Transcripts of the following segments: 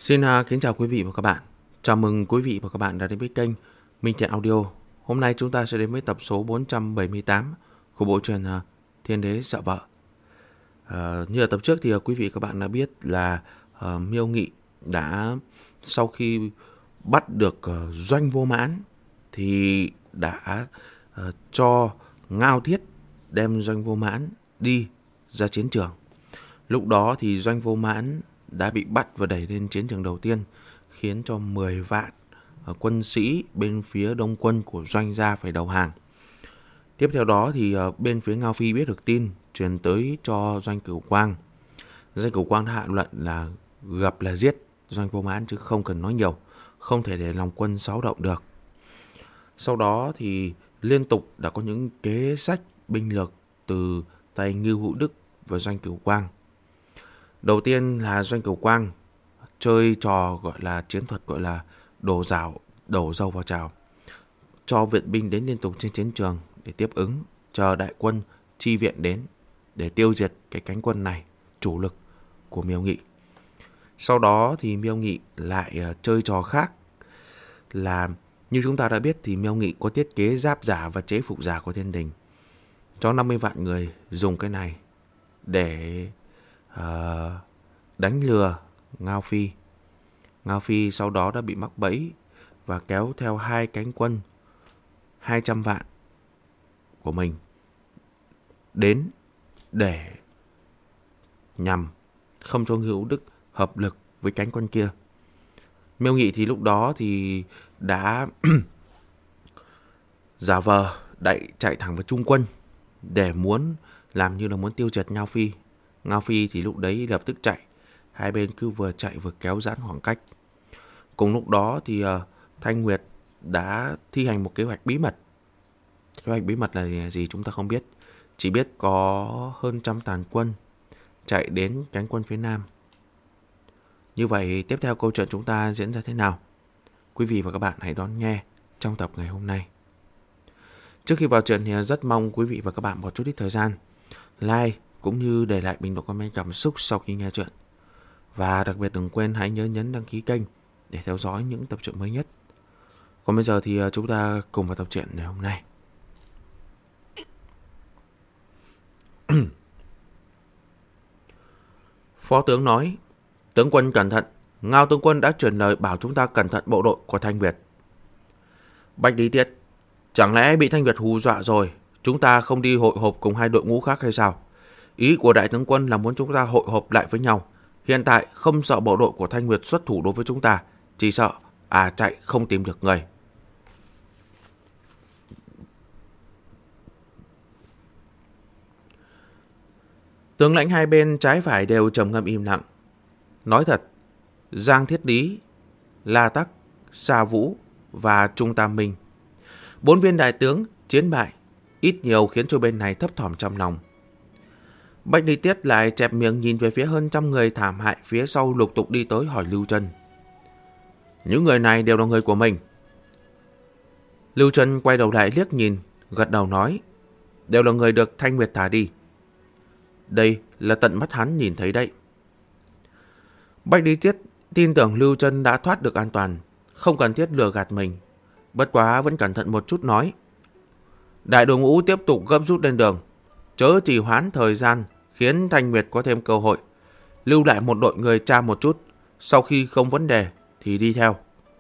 Kính chào quý vị và các bạn. Chào mừng quý vị và các bạn đã đến với kênh Minh Thiện Audio. Hôm nay chúng ta sẽ đến với tập số 478 của bộ truyện Thiên Đế Sợ Vợ. Như ở tập trước thì quý vị và các bạn đã biết là Miêu Nghị đã sau khi bắt được Doanh Vô Mãn thì đã cho Ngao Thiết đem Doanh Vô Mãn đi ra chiến trường. Lúc đó thì Doanh Vô Mãn đã bị bắt và đẩy lên chiến trường đầu tiên, khiến cho 10 vạn quân sĩ bên phía đông quân của Doanh gia phải đầu hàng. Tiếp theo đó thì bên phía Ngao Phi biết được tin, truyền tới cho Doanh Cửu Quang. Doanh Cửu Quang đã hạ lệnh là gặp là giết Doanh Vô Mãn chứ không cần nói nhiều, không thể để lòng quân xáo động được. Sau đó thì liên tục đã có những kế sách binh lược từ tay Ngưu Hữu Đức và Doanh Cửu Quang. Đầu tiên là Doanh Cửu Quang chơi trò gọi là chiến thuật gọi là đổ dầu vào chảo, cho viện binh đến liên tục trên chiến trường để tiếp ứng, chờ đại quân chi viện đến để tiêu diệt cái cánh quân này chủ lực của Miêu Nghị. Sau đó thì Miêu Nghị lại chơi trò khác là như chúng ta đã biết thì Miêu Nghị có thiết kế giáp giả và chế phục giả của thiên đình, cho 50 vạn người dùng cái này để đánh lừa Ngao Phi. Ngao Phi sau đó đã bị mắc bẫy và kéo theo hai cánh quân 200 vạn của mình đến để nhằm không cho Hữu Đức hợp lực với cánh quân kia. Miêu Nghị thì lúc đó thì đã giả vờ chạy thẳng vào trung quân để muốn làm như là muốn tiêu diệt Ngao Phi. Ngao Phi thì lúc đấy lập tức chạy, hai bên cứ vừa chạy vừa kéo giãn khoảng cách. Cùng lúc đó thì Thanh Nguyệt đã thi hành một kế hoạch bí mật. Kế hoạch bí mật là gì chúng ta không biết, chỉ biết có hơn trăm tàn quân chạy đến cánh quân phía nam. Như vậy tiếp theo câu chuyện chúng ta diễn ra thế nào? Quý vị và các bạn hãy đón nghe trong tập ngày hôm nay. Trước khi vào chuyện thì rất mong quý vị và các bạn một chút ít thời gian like cũng như để lại bình luận comment cảm xúc sau khi nghe chuyện. Và đặc biệt đừng quên hãy nhớ nhấn đăng ký kênh để theo dõi những tập truyện mới nhất. Còn bây giờ thì chúng ta cùng vào tập truyện ngày hôm nay. Phó tướng nói: tướng quân cẩn thận, Ngao tướng quân đã truyền lời bảo chúng ta cẩn thận bộ đội của Thanh Việt. Bạch Lý Tiết, chẳng lẽ bị Thanh Việt hù dọa rồi, chúng ta không đi hội họp cùng hai đội ngũ khác hay sao? Ý của đại tướng quân là muốn chúng ta hội họp lại với nhau. Hiện tại không sợ bộ đội của Thanh Nguyệt xuất thủ đối với chúng ta, chỉ sợ chạy không tìm được người. Tướng lãnh hai bên trái phải đều trầm ngâm im lặng. Nói thật, Giang Thiết Lý, La Tắc, Sa Vũ và Trung Tam Minh, 4 viên đại tướng chiến bại, ít nhiều khiến cho bên này thấp thỏm trong lòng. Bạch Lý Tiết lại chẹp miệng nhìn về phía hơn trăm người thảm hại phía sau lục tục đi tới hỏi Lưu Trân. Những người này đều là người của mình. Lưu Trân quay đầu lại liếc nhìn, gật đầu nói, đều là người được Thanh Nguyệt thả đi. Đây là tận mắt hắn nhìn thấy đấy. Bạch Lý Tiết tin tưởng Lưu Trân đã thoát được an toàn, không cần thiết lừa gạt mình. Bất quá vẫn cẩn thận một chút nói, đại đội ngũ tiếp tục gấp rút lên đường, chớ trì hoãn thời gian khiến Thanh Nguyệt có thêm cơ hội. Lưu lại một đội người tra một chút, sau khi không vấn đề thì đi theo.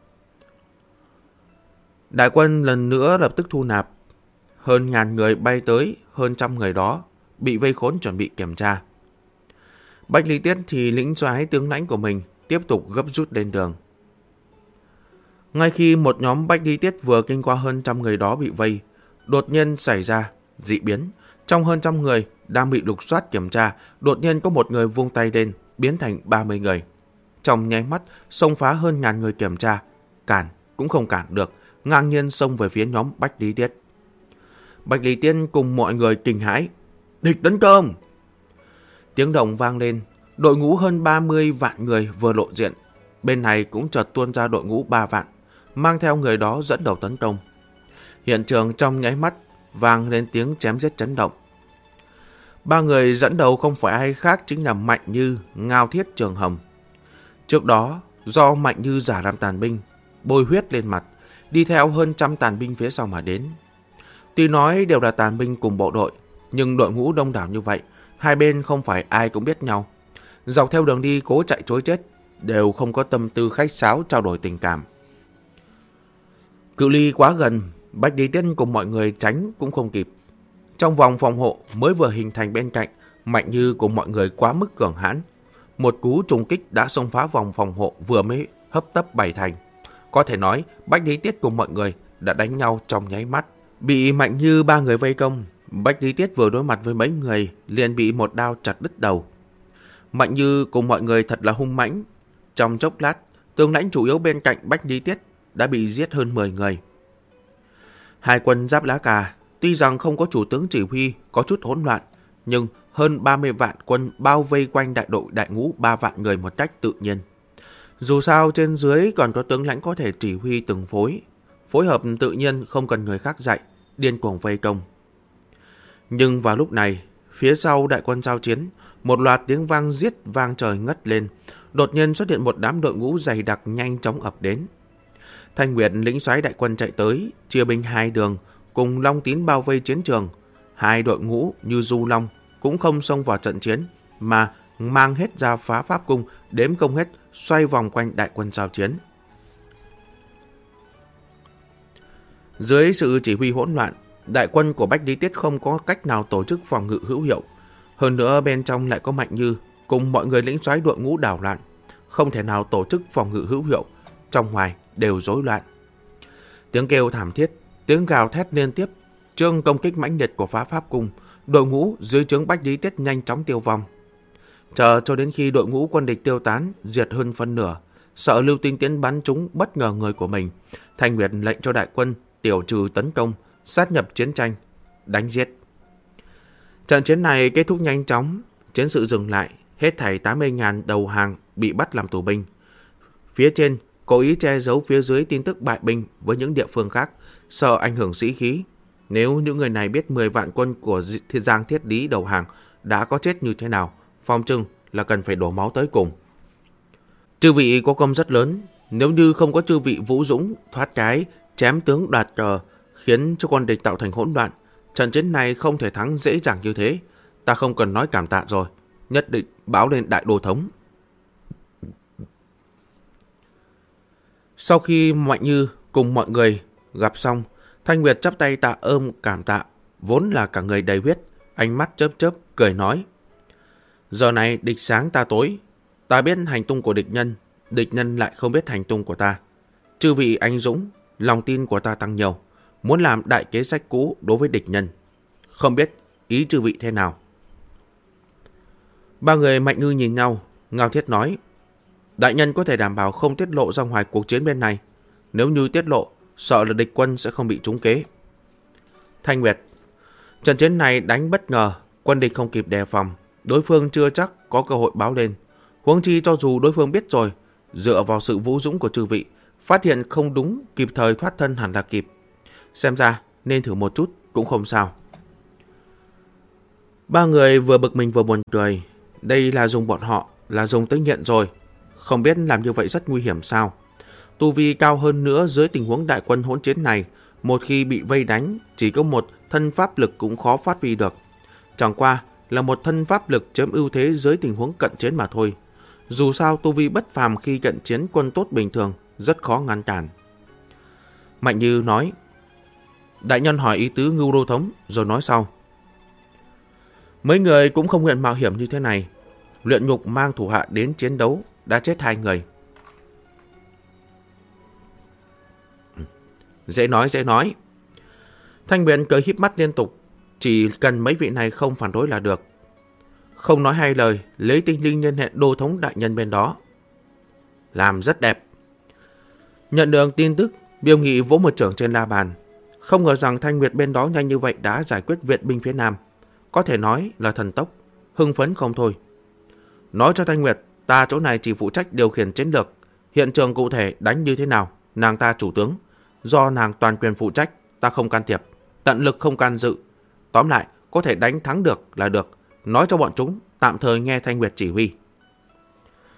Đại quân lần nữa lập tức thu nạp. Hơn 1000 người bay tới, hơn trăm người đó bị vây khốn chuẩn bị kiểm tra. Bạch Lý Tiết thì lĩnh soái tướng lãnh của mình tiếp tục gấp rút lên đường. Ngay khi một nhóm Bạch Lý Tiết vừa kinh qua hơn trăm người đó bị vây, đột nhiên xảy ra dị biến. Trong hơn trăm người đang bị lục soát kiểm tra, đột nhiên có một người vung tay lên, biến thành 30 người. Trong nháy mắt, xông phá hơn 1000 người kiểm tra, cản cũng không cản được, ngang nhiên xông về phía nhóm Bạch Lý Tiết. Bạch Lý Tiết cùng mọi người kinh hãi, địch tấn công! Tiếng động vang lên, đội ngũ hơn 30 vạn người vừa lộ diện. Bên này cũng chợt tuôn ra đội ngũ 3 vạn, mang theo người đó dẫn đầu tấn công. Hiện trường trong nháy mắt vang lên tiếng chém giết chấn động. 3 người dẫn đầu không phải ai khác chính là Mạnh Như, Ngao Thiết, Trường Hồng. Trước đó, do Mạnh Như giả làm tàn binh, bôi huyết lên mặt, đi theo hơn 100 tàn binh phía sau mà đến. Tuy nói đều là tàn binh cùng bộ đội, nhưng đội ngũ đông đảo như vậy, hai bên không phải ai cũng biết nhau. Dọc theo đường đi cố chạy trối chết, đều không có tâm tư khách sáo trao đổi tình cảm. Cự ly quá gần, Bách Lý Tiết cùng mọi người tránh cũng không kịp. Trong vòng phòng hộ mới vừa hình thành bên cạnh, Mạnh Như cùng mọi người quá mức cường hãn. Một cú trùng kích đã xông phá vòng phòng hộ vừa mới hấp tấp bày thành. Có thể nói, Bách Lý Tiết cùng mọi người đã đánh nhau trong nháy mắt. Bị Mạnh Như ba người vây công, Bách Lý Tiết vừa đối mặt với mấy người liền bị một đao chặt đứt đầu. Mạnh Như cùng mọi người thật là hung mãnh. Trong chốc lát, tướng lãnh chủ yếu bên cạnh Bách Lý Tiết đã bị giết hơn 10 người. Hai quân Giáp Lá Cà tuy rằng không có chủ tướng chỉ huy, có chút hỗn loạn, nhưng hơn 30 vạn quân bao vây quanh đại đội đại ngũ 3 vạn người một cách tự nhiên. Dù sao trên dưới còn có tướng lãnh có thể chỉ huy từng phối hợp tự nhiên không cần người khác dạy, điên cuồng vây công. Nhưng vào lúc này, phía sau đại quân giao chiến, một loạt tiếng vang giết vang trời ngất lên, đột nhiên xuất hiện một đám đội ngũ dày đặc nhanh chóng ập đến. Thanh Nguyệt lĩnh soái đại quân chạy tới, chia binh hai đường, cùng Long Tín bao vây chiến trường. Hai đội ngũ như du long cũng không xông vào trận chiến, mà mang hết ra phá pháp cung, đếm không hết, xoay vòng quanh đại quân giao chiến. Dưới sự chỉ huy hỗn loạn, đại quân của Bách Lý Tiết không có cách nào tổ chức phòng ngự hữu hiệu. Hơn nữa bên trong lại có Mạnh Như cùng mọi người lĩnh soái đội ngũ đảo loạn, không thể nào tổ chức phòng ngự hữu hiệu, trong ngoài đều rối loạn. Tiếng kêu thảm thiết, tiếng gào thét liên tiếp, chương công kích mãnh liệt của phá pháp cung, đội ngũ dưới trướng Bách Lý Tiết nhanh chóng tiêu vong. Chờ cho đến khi đội ngũ quân địch tiêu tán, diệt hơn phân nửa, sợ Lưu Tinh Tiễn bắn trúng bất ngờ người của mình, Thanh Nguyệt lệnh cho đại quân tiểu trừ tấn công, sát nhập chiến tranh, đánh giết. Trận chiến này kết thúc nhanh chóng, chiến sự dừng lại, hết thảy 80.000 đầu hàng bị bắt làm tù binh. Phía trên cố ý che giấu phía dưới tin tức bại binh với những địa phương khác, sợ ảnh hưởng sĩ khí. Nếu những người này biết 10 vạn quân của Giang Thiết Lý đầu hàng đã có chết như thế nào, phong trưng là cần phải đổ máu tới cùng. Chư vị có công rất lớn, nếu như không có chư vị vũ dũng thoát cái chém tướng đoạt cờ, khiến cho quân địch tạo thành hỗn loạn, trận chiến này không thể thắng dễ dàng như thế. Ta không cần nói cảm tạ rồi, nhất định báo lên đại đô thống. Sau khi Mạnh Như cùng mọi người gặp xong, Thanh Nguyệt chắp tay tạ ơn cảm tạ, vốn là cả người đầy huyết, ánh mắt chớp chớp cười nói: giờ này địch sáng ta tối, ta biết hành tung của địch nhân lại không biết hành tung của ta. Chư vị anh dũng, lòng tin của ta tăng nhiều, muốn làm đại kế sách cũ đối với địch nhân. Không biết ý chư vị thế nào? Ba người Mạnh Ngư nhìn nhau, Ngao Thiết nói: đại nhân có thể đảm bảo không tiết lộ ra ngoài cuộc chiến bên này. Nếu như tiết lộ, sợ là địch quân sẽ không bị trúng kế. Thanh Nguyệt: trận chiến này đánh bất ngờ, quân địch không kịp đề phòng, đối phương chưa chắc có cơ hội báo lên. Huống chi cho dù đối phương biết rồi, dựa vào sự vũ dũng của chư vị, phát hiện không đúng kịp thời thoát thân hẳn là kịp. Xem ra nên thử một chút cũng không sao. Ba người vừa bực mình vừa buồn cười. Đây là dùng bọn họ, là dùng tới nghiện rồi. Không biết làm như vậy rất nguy hiểm sao? Tu vi cao hơn nữa dưới tình huống đại quân hỗn chiến này, một khi bị vây đánh, chỉ có một thân pháp lực cũng khó phát huy được. Chẳng qua là một thân pháp lực chiếm ưu thế dưới tình huống cận chiến mà thôi. Dù sao tu vi bất phàm khi cận chiến quân tốt bình thường rất khó ngăn cản. Mạnh Như nói: đại nhân hỏi ý tứ Ngưu đô thống rồi nói sau. Mấy người cũng không nguyện mạo hiểm như thế này. Luyện Ngục mang thủ hạ đến chiến đấu, đã chết 2 người. Dễ nói. Thanh Nguyệt cười híp mắt liên tục, chỉ cần mấy vị này không phản đối là được. Không nói hai lời, lấy tinh linh liên hệ đô thống đại nhân bên đó. Làm rất đẹp. Nhận được tin tức, Biêu Nghị vỗ một chưởng trên la bàn. Không ngờ rằng Thanh Nguyệt bên đó nhanh như vậy đã giải quyết viện binh phía Nam. Có thể nói là thần tốc, hưng phấn không thôi. Nói cho Thanh Nguyệt, ta chỗ này chỉ phụ trách điều khiển chiến lược. Hiện trường cụ thể đánh như thế nào, nàng ta chủ tướng. Do nàng toàn quyền phụ trách, ta không can thiệp, tận lực không can dự. Tóm lại, có thể đánh thắng được là được. Nói cho bọn chúng tạm thời nghe Thanh Nguyệt chỉ huy.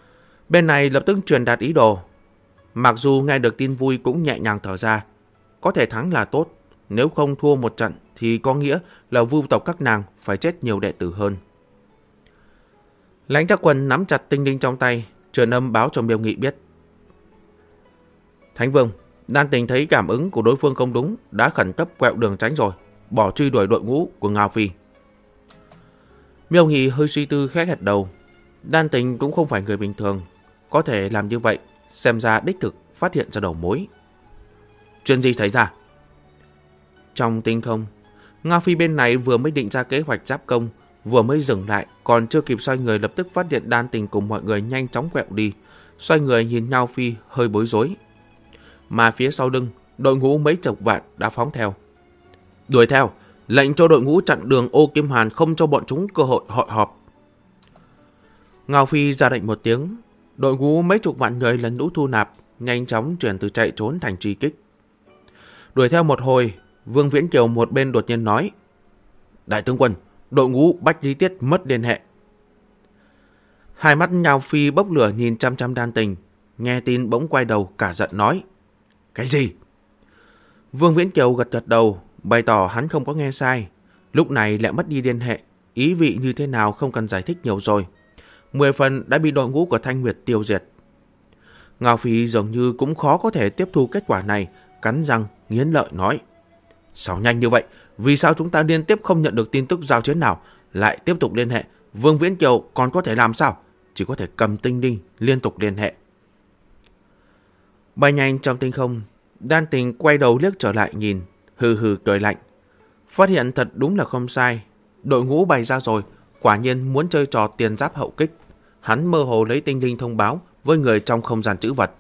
Bên này lập tức truyền đạt ý đồ. Mặc dù nghe được tin vui cũng nhẹ nhàng thở ra. Có thể thắng là tốt, nếu không thua một trận thì có nghĩa là vưu tộc các nàng phải chết nhiều đệ tử hơn. Lãnh Trác Quân nắm chặt tinh linh trong tay, truyền âm báo cho Miêu Nghị biết. Thánh Vương, Đan Tình thấy cảm ứng của đối phương không đúng, đã khẩn cấp quẹo đường tránh rồi, bỏ truy đuổi đội ngũ của Ngao Phi. Miêu Nghị hơi suy tư khẽ gật đầu. Đan Tình cũng không phải người bình thường, có thể làm như vậy, xem ra đích thực phát hiện ra đầu mối. Chuyện gì xảy ra? Trong tinh không, Ngao Phi bên này vừa mới định ra kế hoạch giáp công, vừa mới dừng lại, còn chưa kịp xoay người lập tức phát hiện Đan Tình cùng mọi người nhanh chóng quẹo đi. Xoay người nhìn Ngao Phi hơi bối rối. Mà phía sau lưng, đội ngũ mấy chục vạn đã phóng theo. Đuổi theo, lệnh cho đội ngũ chặn đường Ô Kim Hàn, không cho bọn chúng cơ hội hội họp. Ngao Phi ra lệnh một tiếng, đội ngũ mấy chục vạn người lần lũ thu nạp, nhanh chóng chuyển từ chạy trốn thành truy kích. Đuổi theo một hồi, Vương Viễn Kiều một bên đột nhiên nói: Đại tướng quân, đội ngũ Bách Lý Tiết mất liên hệ. Hai mắt Ngao Phi bốc lửa nhìn chăm chăm Đan Tình, nghe tin bỗng quay đầu cả giận nói: Cái gì? Vương Viễn Kiều gật gật đầu, bày tỏ hắn không có nghe sai. Lúc này lại mất đi liên hệ, ý vị như thế nào không cần giải thích nhiều rồi. 10 phần đã bị đội ngũ của Thanh Nguyệt tiêu diệt. Ngao Phi dường như cũng khó có thể tiếp thu kết quả này, cắn răng nghiến lợi nói: Sao nhanh như vậy? Vì sao chúng ta liên tiếp không nhận được tin tức giao chiến nào, lại tiếp tục liên hệ? Vương Viễn Kiều còn có thể làm sao? Chỉ có thể cầm tinh linh liên tục liên hệ. Bay nhanh trong tinh không, Đan Tình quay đầu liếc trở lại nhìn, hừ hừ cười lạnh. Phát hiện thật đúng là không sai, đội ngũ bày ra rồi, quả nhiên muốn chơi trò tiền giáp hậu kích. Hắn mơ hồ lấy tinh linh thông báo với người trong không gian trữ vật.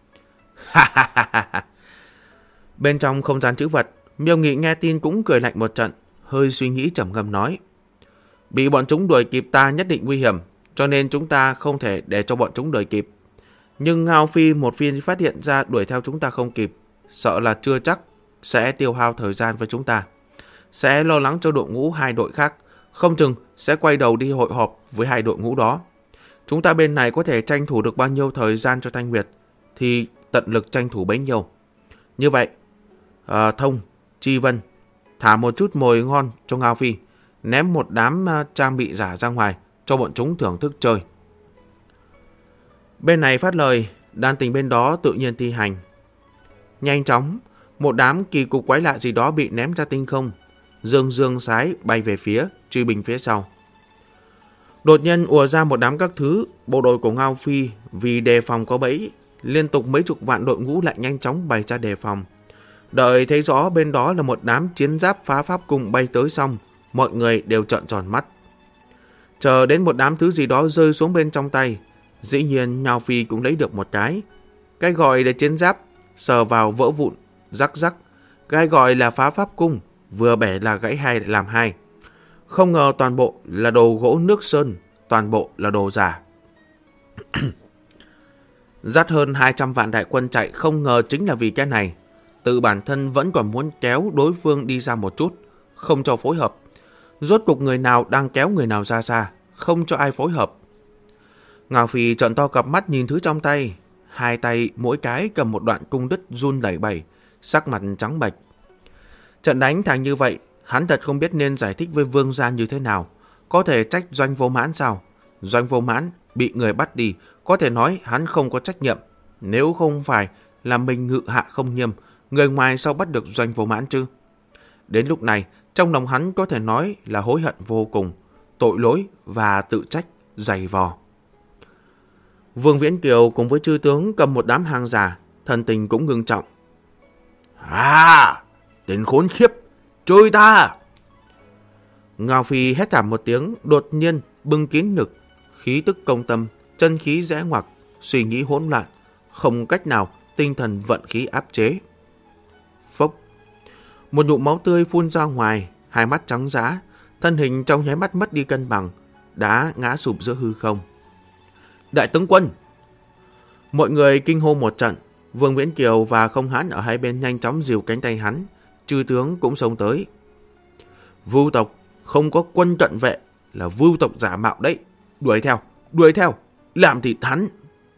Bên trong không gian trữ vật, Miêu Nghị nghe tin cũng cười lạnh một trận, hơi suy nghĩ trầm ngâm nói: Bị bọn chúng đuổi kịp ta nhất định nguy hiểm, cho nên chúng ta không thể để cho bọn chúng đuổi kịp. Nhưng Ngao Phi một phiên phát hiện ra đuổi theo chúng ta không kịp, sợ là chưa chắc sẽ tiêu hao thời gian với chúng ta. Sẽ lo lắng cho đội ngũ hai đội khác, không chừng sẽ quay đầu đi hội họp với hai đội ngũ đó. Chúng ta bên này có thể tranh thủ được bao nhiêu thời gian cho Thanh Nguyệt thì tận lực tranh thủ bấy nhiêu. Như vậy, Thông, Chi Vân, thả một chút mồi ngon cho Ngao Phi, ném một đám trang bị giả ra ngoài cho bọn chúng thưởng thức chơi. Bên này phát lời, Đan Tình bên đó tự nhiên thi hành. Nhanh chóng, một đám kỳ cục quái lạ gì đó bị ném ra tinh không, dương sái bay về phía, truy binh phía sau. Đột nhiên ùa ra một đám các thứ, bộ đội của Ngao Phi vì đề phòng có bẫy, liên tục mấy chục vạn đội ngũ lại nhanh chóng bày ra đề phòng. Đợi thấy rõ bên đó là một đám chiến giáp phá pháp cùng bay tới xong, mọi người đều trợn tròn mắt. Chờ đến một đám thứ gì đó rơi xuống bên trong tay, dĩ nhiên Ngao Phi cũng lấy được một cái. Cái gọi là chiến giáp, sờ vào vỡ vụn, rắc rắc. Cái gọi là phá pháp cung, vừa bẻ là gãy hai lại làm hai. Không ngờ toàn bộ là đồ gỗ nước sơn, toàn bộ là đồ giả. Dắt hơn 200 vạn đại quân chạy không ngờ chính là vì cái này. Tự bản thân vẫn còn muốn kéo đối phương đi ra một chút, không cho phối hợp. Rốt cục người nào đang kéo người nào ra xa, không cho ai phối hợp. Ngao Phi trợn to cặp mắt nhìn thứ trong tay. Hai tay mỗi cái cầm một đoạn cung đứt run lẩy bẩy, sắc mặt trắng bệch. Trận đánh thành như vậy, hắn thật không biết nên giải thích với Vương gia như thế nào. Có thể trách Doanh Vô Mãn sao? Doanh Vô Mãn bị người bắt đi, có thể nói hắn không có trách nhiệm. Nếu không phải là mình ngự hạ không nghiêm, người ngoài sao bắt được Doanh Vô Mãn chứ? Đến lúc này, trong lòng hắn có thể nói là hối hận vô cùng, tội lỗi và tự trách dày vò. Vương Viễn Kiều cùng với chư tướng cầm một đám hàng giả, thần tình cũng ngưng trọng. Tên khốn khiếp, chơi ta! Ngao Phi hét thảm một tiếng, đột nhiên bưng kín ngực, khí tức công tâm, chân khí rẽ ngoặc, suy nghĩ hỗn loạn, không cách nào tinh thần vận khí áp chế. Phốc! Một ngụm máu tươi phun ra ngoài, hai mắt trắng dã, thân hình trong nháy mắt mất đi cân bằng, đã ngã sụp giữa hư không. Đại tướng quân! Mọi người kinh hô một trận. Vương Viễn Kiều và Không Hãn ở hai bên nhanh chóng dìu cánh tay hắn. Chư tướng cũng xông tới. Vưu tộc không có quân cận vệ, là vưu tộc giả mạo đấy. Đuổi theo, làm thịt hắn.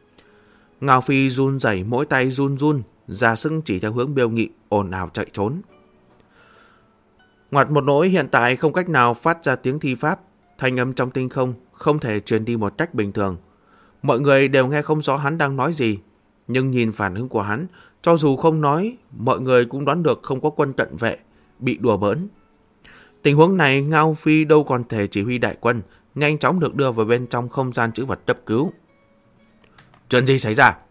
Ngao Phi run rẩy, mỗi tay run run, ra sức chỉ theo hướng Biêu Nghị ồn ào chạy trốn. Ngoặt một nỗi hiện tại không cách nào phát ra tiếng thi pháp, thanh âm trong tinh không thể truyền đi một cách bình thường. Mọi người đều nghe không rõ hắn đang nói gì, nhưng nhìn phản ứng của hắn, cho dù không nói, mọi người cũng đoán được không có quân cận vệ, bị đùa bỡn. Tình huống này Ngao Phi đâu còn thể chỉ huy đại quân, nhanh chóng được đưa vào bên trong không gian trữ vật cấp cứu. Chuyện gì xảy ra?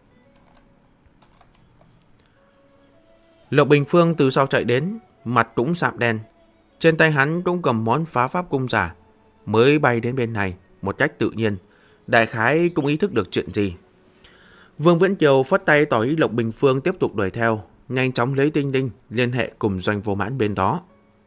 Lộc Bình Phương từ sau chạy đến, mặt cũng sạm đen. Trên tay hắn cũng cầm món phá pháp cung giả, mới bay đến bên này một cách tự nhiên. Đại khái cũng ý thức được chuyện gì. Vương Viễn Kiều phất tay tỏ ý Lộc Bình Phương tiếp tục đuổi theo, nhanh chóng lấy Tinh Linh liên hệ cùng Doanh Vô Mãn bên đó.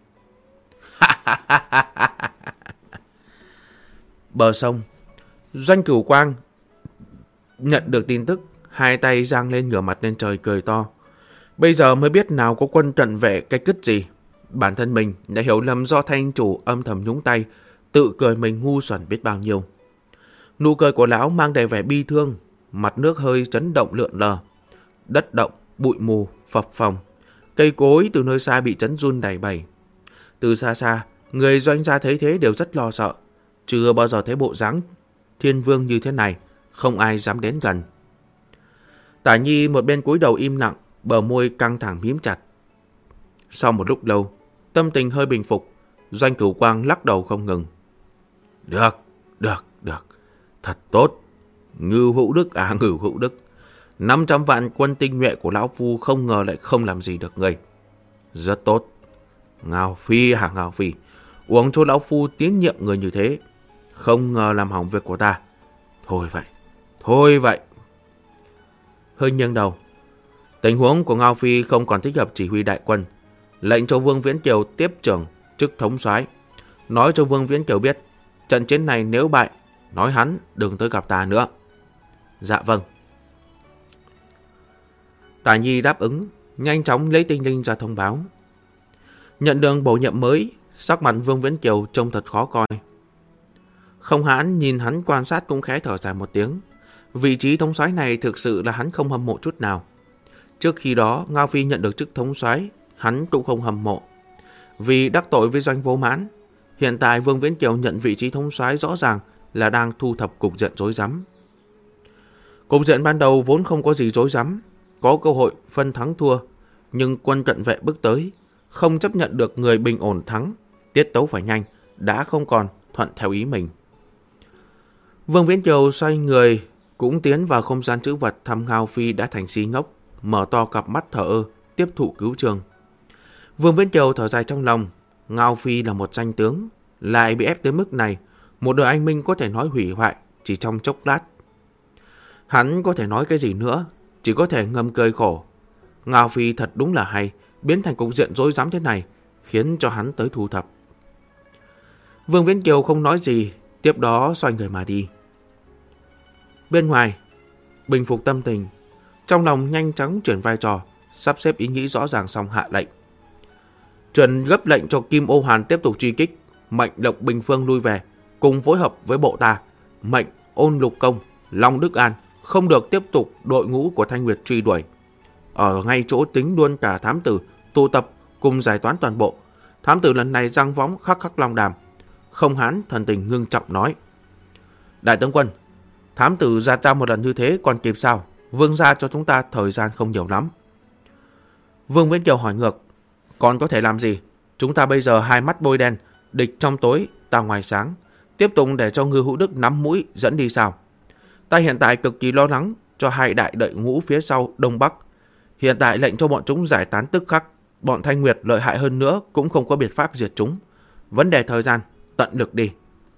Bờ sông, Doanh Cửu Quang nhận được tin tức, hai tay giang lên ngửa mặt lên trời cười to. Bây giờ mới biết nào có quân cận vệ cái cứt gì. Bản thân mình đã hiểu lầm do thanh chủ âm thầm nhúng tay, tự cười mình ngu xuẩn biết bao nhiêu. Nụ cười của lão mang đầy vẻ bi thương, mặt nước hơi chấn động lượn lờ. Đất động, bụi mù, phập phồng. Cây cối từ nơi xa bị chấn run đẩy bẩy. Từ xa xa, người Doanh gia thấy thế đều rất lo sợ. Chưa bao giờ thấy bộ dáng thiên vương như thế này, không ai dám đến gần. Tả Nhi một bên cúi đầu im lặng, bờ môi căng thẳng mím chặt. Sau một lúc lâu, tâm tình hơi bình phục, Doanh Cửu Quang lắc đầu không ngừng. Được. Thật tốt. Ngưu Hữu Đức Ngưu Hữu Đức. 500 vạn quân tinh nhuệ của lão phu không ngờ lại không làm gì được người. Rất tốt. Ngao Phi Ngao Phi. Uống cho lão phu tín nhiệm người như thế. Không ngờ làm hỏng việc của ta. Thôi vậy. Hơi nghiêng đầu. Tình huống của Ngao Phi không còn thích hợp chỉ huy đại quân. Lệnh cho Vương Viễn Kiều tiếp trưởng chức thống soái, nói cho Vương Viễn Kiều biết trận chiến này nếu bại, nói hắn đừng tới gặp ta nữa. Dạ vâng. Tả Nhi đáp ứng, nhanh chóng lấy Tinh Linh ra thông báo. Nhận được bổ nhiệm mới, sắc mặt Vương Viễn Kiều trông thật khó coi. Không Hãn nhìn hắn quan sát cũng khẽ thở dài một tiếng. Vị trí thống soái này thực sự là hắn không hâm mộ chút nào. Trước khi đó, Ngao Phi nhận được chức thống soái, hắn cũng không hâm mộ. Vì đắc tội với Doanh Vô Mãn, hiện tại Vương Viễn Kiều nhận vị trí thống soái rõ ràng là đang thu thập cục diện rối rắm. Cục diện ban đầu vốn không có gì rối rắm, có cơ hội phân thắng thua, nhưng quân cận vệ bước tới, không chấp nhận được người bình ổn thắng, tiết tấu phải nhanh, đã không còn thuận theo ý mình. Vương Viễn Kiều xoay người, cũng tiến vào không gian trữ vật thăm Ngao Phi đã thành si ngốc, mở to cặp mắt thờ ơ, tiếp thụ cứu trường. Vương Viễn Kiều thở dài trong lòng, Ngao Phi là một danh tướng, lại bị ép tới mức này, một đời anh minh có thể nói hủy hoại chỉ trong chốc lát. Hắn có thể nói cái gì nữa, chỉ có thể ngầm cười khổ. Ngao Phi thật đúng là hay, biến thành cục diện rối rắm thế này, khiến cho hắn tới thu thập. Vương Viễn Kiều không nói gì, tiếp đó xoay người mà đi. Bên ngoài, bình phục tâm tình, trong lòng nhanh chóng chuyển vai trò, sắp xếp ý nghĩ rõ ràng xong hạ lệnh. Truyền gấp lệnh cho Kim Ô Hàn tiếp tục truy kích, mệnh Lộc Bình Phương lui về, cùng phối hợp với bộ ta, mệnh Ôn Lục Công, Long Đức An không được tiếp tục đội ngũ của Thanh Nguyệt truy đuổi. Ở ngay chỗ tính luôn cả thám tử tụ tập cùng giải toán toàn bộ. Thám tử lần này giăng võng khắc long đàm. Không Hán thần tình ngưng trọng nói: Đại tướng quân, thám tử ra trao một lần như thế còn kịp sao? Vương gia cho chúng ta thời gian không nhiều lắm. Vương Viễn Kiều hỏi ngược: Còn có thể làm gì? Chúng ta bây giờ hai mắt bôi đen, địch trong tối, ta ngoài sáng. Tiếp tục để cho Ngưu Hữu Đức nắm mũi dẫn đi sao? Ta hiện tại cực kỳ lo lắng cho hai đại đợi ngũ phía sau Đông Bắc. Hiện tại lệnh cho bọn chúng giải tán tức khắc. Bọn Thanh Nguyệt lợi hại hơn nữa cũng không có biện pháp diệt chúng. Vấn đề thời gian, tận lực đi.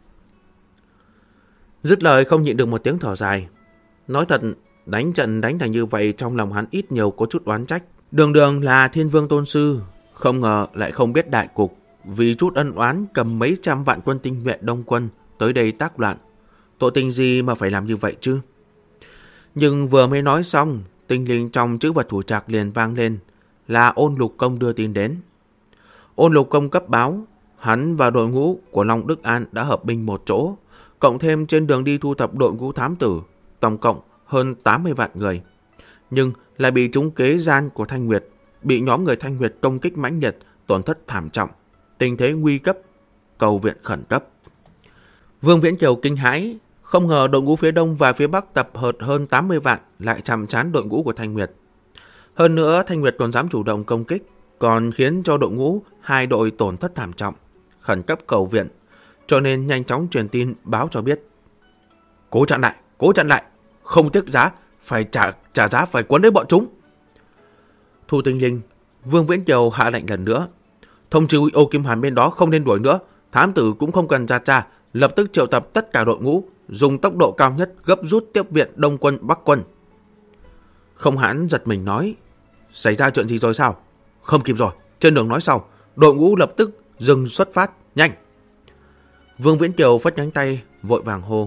Dứt lời không nhịn được một tiếng thở dài. Nói thật, đánh trận đánh thành như vậy trong lòng hắn ít nhiều có chút oán trách. Đường là Thiên Vương tôn sư, không ngờ lại không biết đại cục, vì chút ân oán cầm mấy trăm vạn quân tinh nhuệ Đông quân tới đây tác loạn. Tội tình gì mà phải làm như vậy chứ? Nhưng vừa mới nói xong, tinh linh trong chữ vật thủ trạc liền vang lên, là Ôn Lục Công đưa tin đến. Ôn Lục Công cấp báo, hắn và đội ngũ của Long Đức An đã hợp binh một chỗ, cộng thêm trên đường đi thu thập đội ngũ thám tử, tổng cộng hơn 80 vạn người, nhưng lại bị trúng kế gian của Thanh Nguyệt, bị nhóm người Thanh Nguyệt công kích mãnh liệt, tổn thất thảm trọng, tình thế nguy cấp, cầu viện khẩn cấp. Vương Viễn Kiều kinh hãi, không ngờ đội ngũ phía đông và phía bắc tập hợp hơn 80 vạn lại chạm trán đội ngũ của Thanh Nguyệt. Hơn nữa, Thanh Nguyệt còn dám chủ động công kích, còn khiến cho đội ngũ hai đội tổn thất thảm trọng, khẩn cấp cầu viện, cho nên nhanh chóng truyền tin báo cho biết. Cố chặn lại, không tiếc giá, phải trả giá, phải quấn lấy bọn chúng. Thu Tinh Linh, Vương Viễn Kiều hạ lệnh lần nữa. Thông trì Ô Kim Hoàn bên đó không nên đuổi nữa, thám tử cũng không cần ra tra, lập tức triệu tập tất cả đội ngũ, dùng tốc độ cao nhất gấp rút tiếp viện Đông quân Bắc quân. Không Hãn giật mình nói, xảy ra chuyện gì rồi sao? Không kịp rồi, trên đường nói sau, đội ngũ lập tức dừng xuất phát, nhanh. Vương Viễn Kiều phất nhánh tay, vội vàng hô.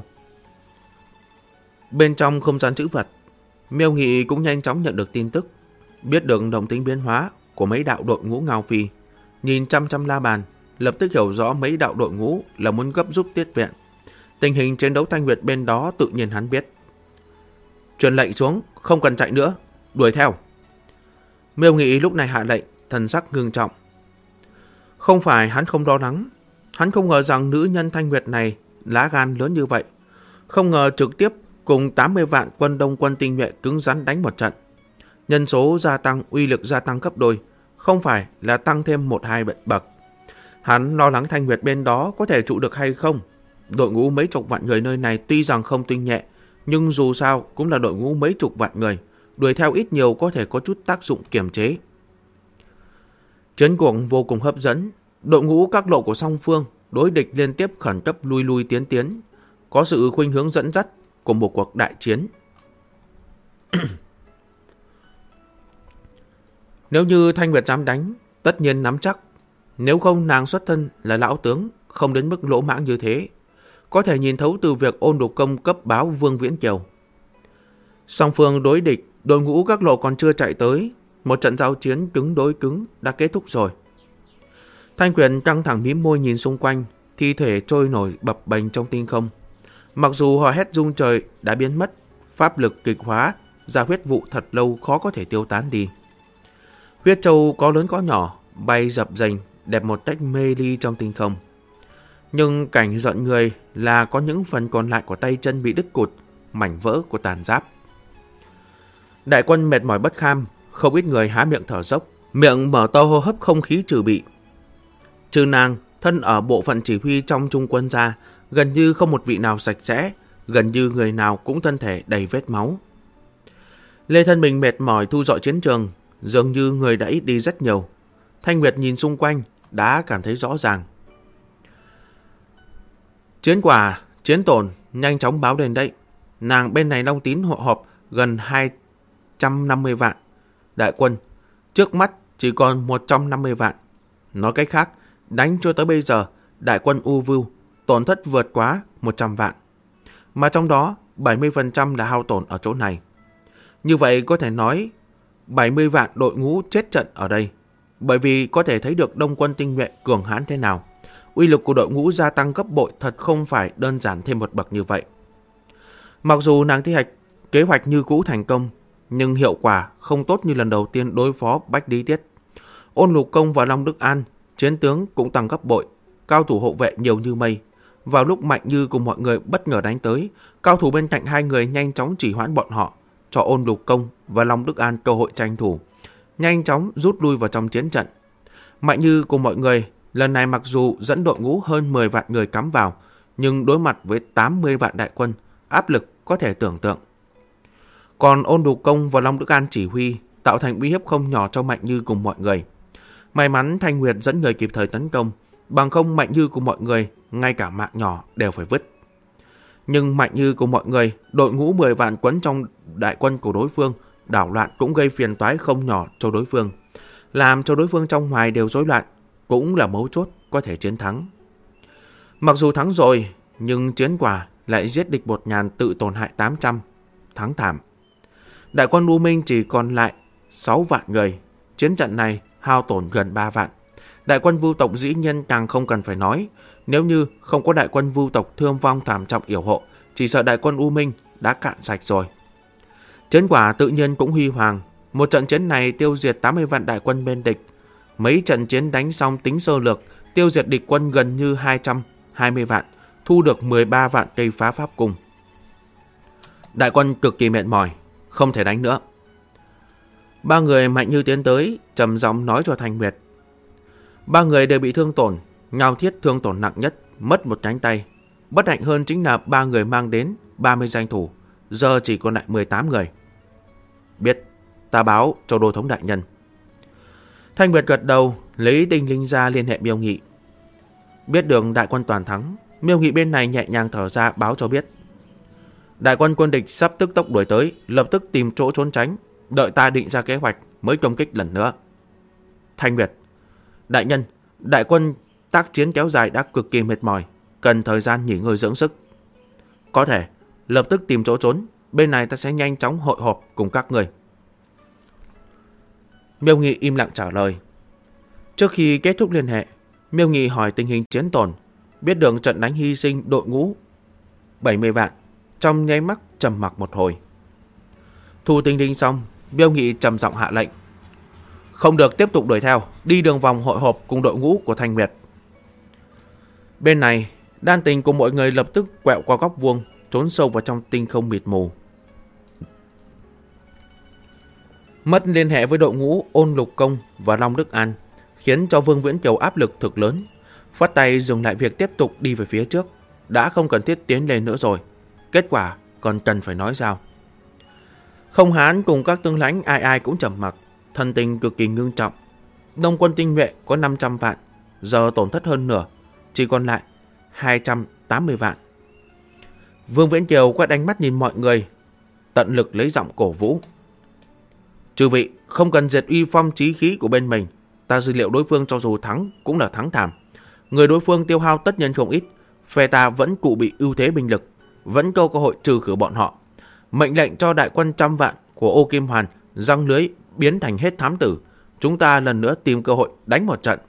Bên trong không gian trữ vật, Miêu Nghị cũng nhanh chóng nhận được tin tức, biết được động tĩnh biến hóa của mấy đạo đội ngũ Ngao Phi, nhìn chăm la bàn, lập tức hiểu rõ mấy đạo đội ngũ là muốn gấp rút tiếp viện. Tình hình chiến đấu Thanh Nguyệt bên đó tự nhiên hắn biết. Truyền lệnh xuống, không cần chạy nữa, đuổi theo. Miêu Nghị lúc này hạ lệnh, thần sắc ngưng trọng. Không phải hắn không lo lắng, hắn không ngờ rằng nữ nhân Thanh Nguyệt này lá gan lớn như vậy, không ngờ trực tiếp cùng 80 vạn quân Đông quân tinh nhuệ cứng rắn đánh một trận. Nhân số gia tăng, uy lực gia tăng gấp đôi, không phải là tăng thêm 1-2 bậc. Hắn lo lắng Thanh Nguyệt bên đó có thể trụ được hay không. Đội ngũ mấy chục vạn người nơi này tuy rằng không tinh nhẹ, nhưng dù sao cũng là đội ngũ mấy chục vạn người, đuổi theo ít nhiều có thể có chút tác dụng kiềm chế. Chiến cuộc vô cùng hấp dẫn, đội ngũ các lộ của song phương đối địch liên tiếp khẩn cấp lui tiến, có sự khuynh hướng dẫn dắt của một cuộc đại chiến. Nếu như Thanh Nguyệt dám đánh, tất nhiên nắm chắc. Nếu không, nàng xuất thân là lão tướng, không đến mức lỗ mãng như thế, có thể nhìn thấu từ việc Ôn Đục Công cấp báo Vương Viễn Kiều. Song phương đối địch, đội ngũ các lộ còn chưa chạy tới, một trận giao chiến cứng đối cứng đã kết thúc rồi. Thanh Nguyệt căng thẳng mím môi nhìn xung quanh, thi thể trôi nổi bập bềnh trong tinh không. Mặc dù hò hét rung trời đã biến mất, pháp lực kịch hóa ra huyết vụ thật lâu khó có thể tiêu tán đi. Huyết châu có lớn có nhỏ, bay dập dềnh, đẹp một cách mê ly trong tinh không. Nhưng cảnh giận người là có những phần còn lại của tay chân bị đứt cụt, mảnh vỡ của tàn giáp. Đại quân mệt mỏi bất kham, không ít người há miệng thở dốc, miệng mở to hô hấp không khí trừ bị. Trừ nàng, thân ở bộ phận chỉ huy trong trung quân ra, gần như không một vị nào sạch sẽ, gần như người nào cũng thân thể đầy vết máu. Lê Thân Bình mệt mỏi thu dọn chiến trường, dường như người đã ít đi rất nhiều. Thanh Nguyệt nhìn xung quanh, đã cảm thấy rõ ràng. Chiến quả, chiến tổn, nhanh chóng báo lên đây. Nàng bên này Long Tín hội họp gần 250 vạn. Đại quân, trước mắt chỉ còn 150 vạn. Nói cách khác, đánh cho tới bây giờ, đại quân U Vưu tổn thất vượt quá 100 vạn. Mà trong đó, 70% là hao tổn ở chỗ này. Như vậy có thể nói, 70 vạn đội ngũ chết trận ở đây. Bởi vì có thể thấy được Đông quân tinh nhuệ cường hãn thế nào. Uy lực của đội ngũ gia tăng gấp bội thật không phải đơn giản thêm một bậc như vậy. Mặc dù nàng thi hành kế hoạch như cũ thành công, nhưng hiệu quả không tốt như lần đầu tiên đối phó Bách Lý Tiết. Ôn Lục Công và Long Đức An, chiến tướng cũng tăng gấp bội, cao thủ hộ vệ nhiều như mây. Vào lúc Mạnh Như cùng mọi người bất ngờ đánh tới, cao thủ bên cạnh hai người nhanh chóng chỉ hoãn bọn họ, cho Ôn Lục Công và Long Đức An cơ hội tranh thủ, nhanh chóng rút lui vào trong chiến trận. Mạnh Như cùng mọi người lần này mặc dù dẫn đội ngũ hơn 10 vạn người cắm vào, nhưng đối mặt với 80 vạn đại quân, áp lực có thể tưởng tượng. Còn Ôn Lục Công và Long Đức An chỉ huy, tạo thành uy hiếp không nhỏ cho Mạnh Như cùng mọi người. May mắn Thanh Nguyệt dẫn người kịp thời tấn công, bằng không Mạnh Như cùng mọi người, ngay cả mạng nhỏ đều phải vứt. Nhưng Mạnh Như cùng mọi người, đội ngũ 10 vạn quấn trong đại quân của đối phương, đảo loạn cũng gây phiền toái không nhỏ cho đối phương. Làm cho đối phương trong ngoài đều rối loạn, cũng là mấu chốt có thể chiến thắng. Mặc dù thắng rồi, nhưng chiến quả lại giết địch 1.000 tự tổn hại 800, thắng thảm. Đại quân U Minh chỉ còn lại 6 vạn người, chiến trận này hao tổn gần 3 vạn. Đại quân Vưu tộc dĩ nhiên càng không cần phải nói, nếu như không có đại quân Vưu tộc thương vong thảm trọng yểu hộ, chỉ sợ đại quân U Minh đã cạn sạch rồi. Chiến quả tự nhiên cũng huy hoàng. Một trận chiến này tiêu diệt 80 vạn đại quân bên địch. Mấy trận chiến đánh xong tính sơ lược, tiêu diệt địch quân gần như 220 vạn, thu được 13 vạn cây phá pháp cung. Đại quân cực kỳ mệt mỏi, không thể đánh nữa. Ba người Mạnh Như tiến tới, trầm giọng nói cho Thanh Nguyệt. Ba người đều bị thương tổn, Ngao Thiết thương tổn nặng nhất, mất một cánh tay. Bất hạnh hơn chính là ba người mang đến 30 danh thủ, giờ chỉ còn lại 18 người. Biết, ta báo cho Đô thống đại nhân. Thanh Nguyệt gật đầu, lấy tinh linh ra liên hệ Miêu Nghị. Biết được đại quân toàn thắng, Miêu Nghị bên này nhẹ nhàng thở ra báo cho biết. Đại quân quân địch sắp tức tốc đuổi tới, lập tức tìm chỗ trốn tránh, đợi ta định ra kế hoạch mới công kích lần nữa. Thanh Nguyệt, đại nhân, đại quân tác chiến kéo dài đã cực kỳ mệt mỏi, cần thời gian nghỉ ngơi dưỡng sức. Có thể, lập tức tìm chỗ trốn, bên này ta sẽ nhanh chóng hội họp cùng các người. Miêu Nghị im lặng trả lời. Trước khi kết thúc liên hệ, Miêu Nghị hỏi tình hình chiến tổn, biết được trận đánh hy sinh đội ngũ 70 vạn, trong nháy mắt trầm mặc một hồi. Thu tình linh xong, Miêu Nghị trầm giọng hạ lệnh. Không được tiếp tục đuổi theo, đi đường vòng hội họp cùng đội ngũ của Thanh Nguyệt. Bên này, Đan Tình cùng mọi người lập tức quẹo qua góc vuông, trốn sâu vào trong tinh không mịt mù. Mất liên hệ với đội ngũ Ôn Lục Công và Long Đức An, khiến cho Vương Viễn Kiều áp lực thực lớn. Phất tay dừng lại việc tiếp tục đi về phía trước, đã không cần thiết tiến lên nữa rồi. Kết quả còn cần phải nói sao? Không Hán cùng các tướng lãnh ai ai cũng trầm mặc, thần tình cực kỳ ngưng trọng. Đông quân tinh nhuệ có 500 vạn, giờ tổn thất hơn nửa, chỉ còn lại 280 vạn. Vương Viễn Kiều quét ánh mắt nhìn mọi người, tận lực lấy giọng cổ vũ. Chư vị không cần diệt uy phong chí khí của bên mình, ta dữ liệu đối phương cho dù thắng cũng là thắng thảm. Người đối phương tiêu hao tất nhiên không ít, phe ta vẫn cụ bị ưu thế binh lực, vẫn có cơ hội trừ khử bọn họ. Mệnh lệnh cho đại quân 100 vạn của Ô Kim Hoàn răng lưới biến thành hết thám tử, chúng ta lần nữa tìm cơ hội đánh một trận.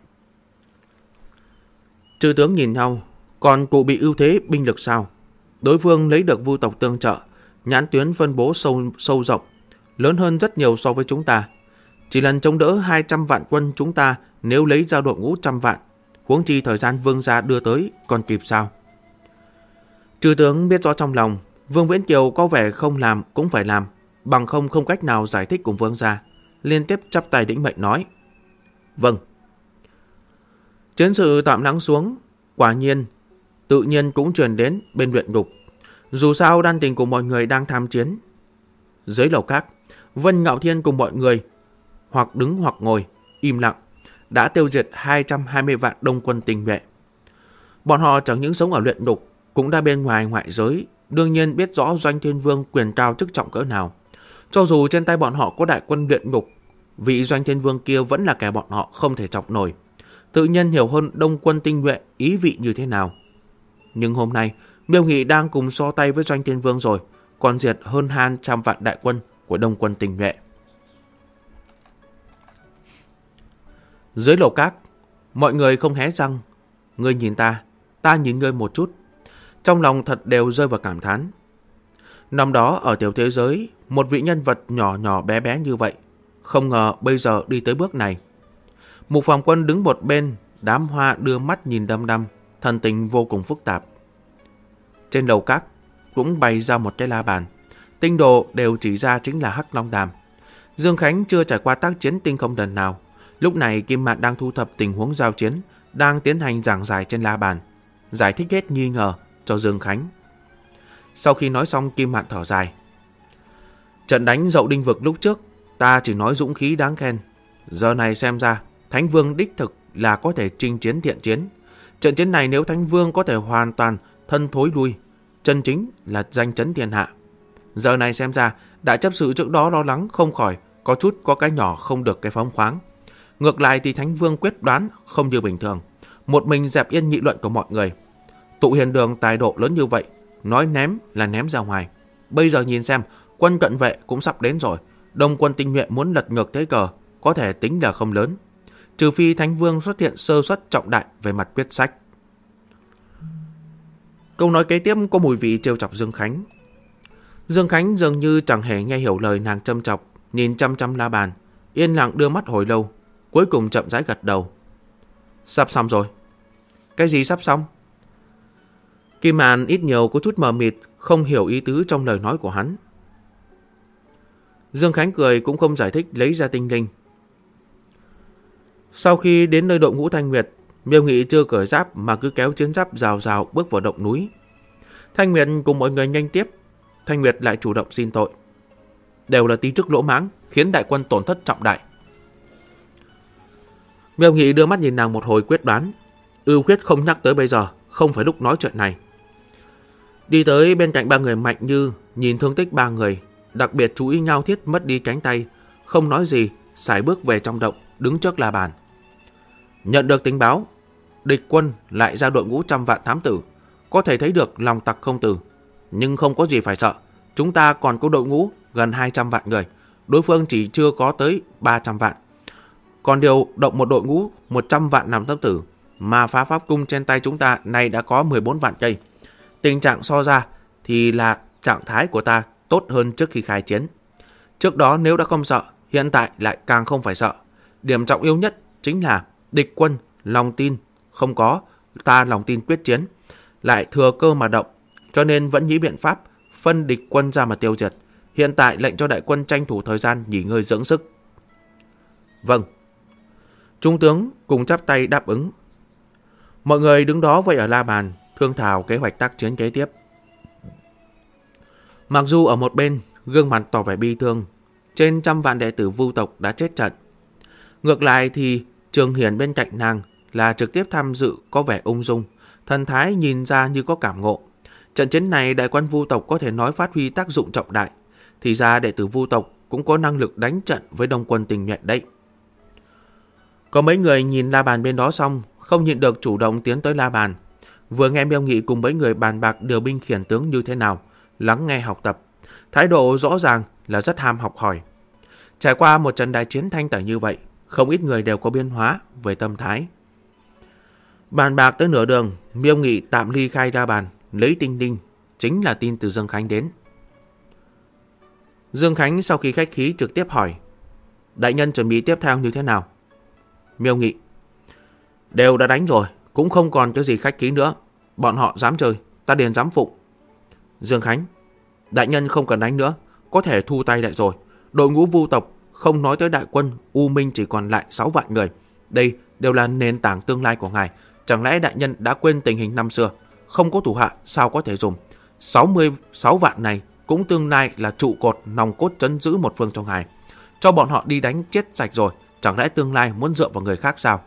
Chư tướng nhìn nhau, còn cụ bị ưu thế binh lực sao? Đối phương lấy được Vu tộc tương trợ, nhãn tuyến phân bố sâu rộng, lớn hơn rất nhiều so với chúng ta. Chỉ lần chống đỡ 200 vạn quân chúng ta, nếu lấy ra đội ngũ 100 vạn, huống chi thời gian Vương gia đưa tới còn kịp sao? Chư tướng biết rõ trong lòng, Vương Viễn Kiều có vẻ không làm cũng phải làm, bằng không cách nào giải thích cùng Vương gia. Liên tiếp chắp tay đĩnh mệnh nói. Vâng. Chiến sự tạm lắng xuống, quả nhiên, tự nhiên cũng truyền đến bên luyện ngục. Dù sao Đan Tình cùng mọi người đang tham chiến. Dưới lầu các, Vân Ngạo Thiên cùng mọi người, hoặc đứng hoặc ngồi, im lặng, đã tiêu diệt 220 vạn đông quân tinh nhuệ. Bọn họ chẳng những sống ở luyện ngục, cũng đã bên ngoài ngoại giới, đương nhiên biết rõ Doanh Thiên Vương quyền cao chức trọng cỡ nào. Cho dù trên tay bọn họ có đại quân luyện ngục, vị Doanh Thiên Vương kia vẫn là kẻ bọn họ không thể chọc nổi. Tự nhiên hiểu hơn đông quân tinh nhuệ ý vị như thế nào. Nhưng hôm nay, Miêu Nghị đang cùng so tay với Doanh Thiên Vương rồi, còn diệt hơn 200 vạn đại quân của đông quân tinh nhuệ. Dưới lầu các, mọi người không hé răng. Ngươi nhìn ta nhìn ngươi một chút. Trong lòng thật đều rơi vào cảm thán. Năm đó ở tiểu thế giới, một vị nhân vật nhỏ bé bé như vậy, không ngờ bây giờ đi tới bước này. Mục Phàm Quân đứng một bên, đám hoa đưa mắt nhìn đăm đăm, thần tình vô cùng phức tạp. Trên lầu các cũng bày ra một cái la bàn, tinh đồ đều chỉ ra chính là Hắc Long Đàm. Dương Khánh chưa trải qua tác chiến tinh không lần nào, lúc này Kim Mạn đang thu thập tình huống giao chiến, đang tiến hành giảng giải trên la bàn, giải thích hết nghi ngờ cho Dương Khánh. Sau khi nói xong, Kim Mạn thở dài. Trận đánh Dậu Đinh Vực lúc trước, ta chỉ nói dũng khí đáng khen. Giờ này xem ra, Thánh Vương đích thực là có thể chinh chiến thiện chiến. Trận chiến này nếu Thánh Vương có thể hoàn toàn thân thối lui, chân chính là danh chấn thiên hạ. Giờ này xem ra, đại chấp sự trước đó lo lắng không khỏi, có cái nhỏ không được cái phóng khoáng. Ngược lại thì Thánh Vương quyết đoán không như bình thường, một mình dẹp yên nghị luận của mọi người. Tụ Hiền Đường tài độ lớn như vậy, nói ném là ném ra ngoài. Bây giờ nhìn xem, quân cận vệ cũng sắp đến rồi, đông quân tinh nhuệ muốn lật ngược thế cờ, có thể tính là không lớn. Trừ phi Thánh Vương xuất hiện sơ suất trọng đại về mặt quyết sách. Câu nói kế tiếp có mùi vị trêu chọc Dương Khánh. Dương Khánh dường như chẳng hề nghe hiểu lời nàng châm chọc, nhìn chăm chăm La Bàn, yên lặng đưa mắt hồi lâu, cuối cùng chậm rãi gật đầu. Sắp xong rồi. Cái gì sắp xong? Kim An ít nhiều có chút mờ mịt, không hiểu ý tứ trong lời nói của hắn. Dương Khánh cười cũng không giải thích, lấy ra tinh linh. Sau khi đến nơi đội ngũ Thanh Nguyệt, Miêu Nghị chưa cởi giáp mà cứ kéo chiến giáp rào rào bước vào động núi. Thanh Nguyệt cùng mọi người nhanh tiếp. Thanh Nguyệt lại chủ động xin tội. Đều là tí chức lỗ mãng, khiến đại quân tổn thất trọng đại. Miêu Nghị đưa mắt nhìn nàng một hồi, quyết đoán. Ưu khuyết không nhắc tới bây giờ, không phải lúc nói chuyện này. Đi tới bên cạnh ba người Mạnh Như, nhìn thương tích ba người, đặc biệt chú ý Nhao Thiết mất đi cánh tay, không nói gì, sải bước về trong động, đứng trước La Bàn. Nhận được tình báo, địch quân lại ra đội ngũ 100 vạn thám tử, có thể thấy được lòng tặc không từ. Nhưng không có gì phải sợ, chúng ta còn có đội ngũ gần 200 vạn người, đối phương chỉ chưa có tới 300 vạn. Còn điều động một đội ngũ 100 vạn làm thám tử, mà phá pháp cung trên tay chúng ta này đã có 14 vạn cây. Tình trạng so ra thì là trạng thái của ta tốt hơn trước khi khai chiến. Trước đó nếu đã không sợ, hiện tại lại càng không phải sợ. Điểm trọng yếu nhất chính là địch quân lòng tin không có, ta lòng tin quyết chiến, lại thừa cơ mà động, cho nên vẫn nghĩ biện pháp phân địch quân ra mà tiêu diệt. Hiện tại lệnh cho đại quân tranh thủ thời gian nghỉ ngơi dưỡng sức. Vâng. Trung tướng cùng chắp tay đáp ứng. Mọi người đứng đó vậy ở La Bàn, thương thảo kế hoạch tác chiến kế tiếp. Mặc dù ở một bên, gương mặt tỏ vẻ bi thương, trên 100 vạn đệ tử Vu tộc đã chết trận. Ngược lại thì Trường Hiển bên cạnh nàng là trực tiếp tham dự, có vẻ ung dung, thần thái nhìn ra như có cảm ngộ. Trận chiến này đại quân Vu tộc có thể nói phát huy tác dụng trọng đại, thì ra đệ tử Vu tộc cũng có năng lực đánh trận với đông quân tình nguyện đấy. Có mấy người nhìn La Bàn bên đó xong, không nhịn được chủ động tiến tới La Bàn. Vừa nghe Miêu Nghị cùng mấy người bàn bạc điều binh khiển tướng như thế nào, lắng nghe học tập, thái độ rõ ràng là rất ham học hỏi. Trải qua một trận đại chiến thanh tẩy như vậy, không ít người đều có biến hóa về tâm thái. Bàn bạc tới nửa đường, Miêu Nghị tạm ly khai La Bàn, lấy tinh linh, chính là tin từ Dương Khánh đến. Dương Khánh sau khi khách khí trực tiếp hỏi, đại nhân chuẩn bị tiếp theo như thế nào? Miêu Nghị, đều đã đánh rồi, cũng không còn cái gì khách khí nữa. Bọn họ dám chơi, ta liền dám phụng. Dương Khánh, đại nhân không cần đánh nữa, có thể thu tay lại rồi. Đội ngũ Vu tộc, không nói tới đại quân, U Minh chỉ còn lại 6 vạn người. Đây đều là nền tảng tương lai của ngài. Chẳng lẽ đại nhân đã quên tình hình năm xưa? Không có thủ hạ sao có thể dùng? 66 vạn này cũng tương lai là trụ cột nòng cốt trấn giữ một phương trong ngài. Cho bọn họ đi đánh chết sạch rồi, chẳng lẽ tương lai muốn dựa vào người khác sao?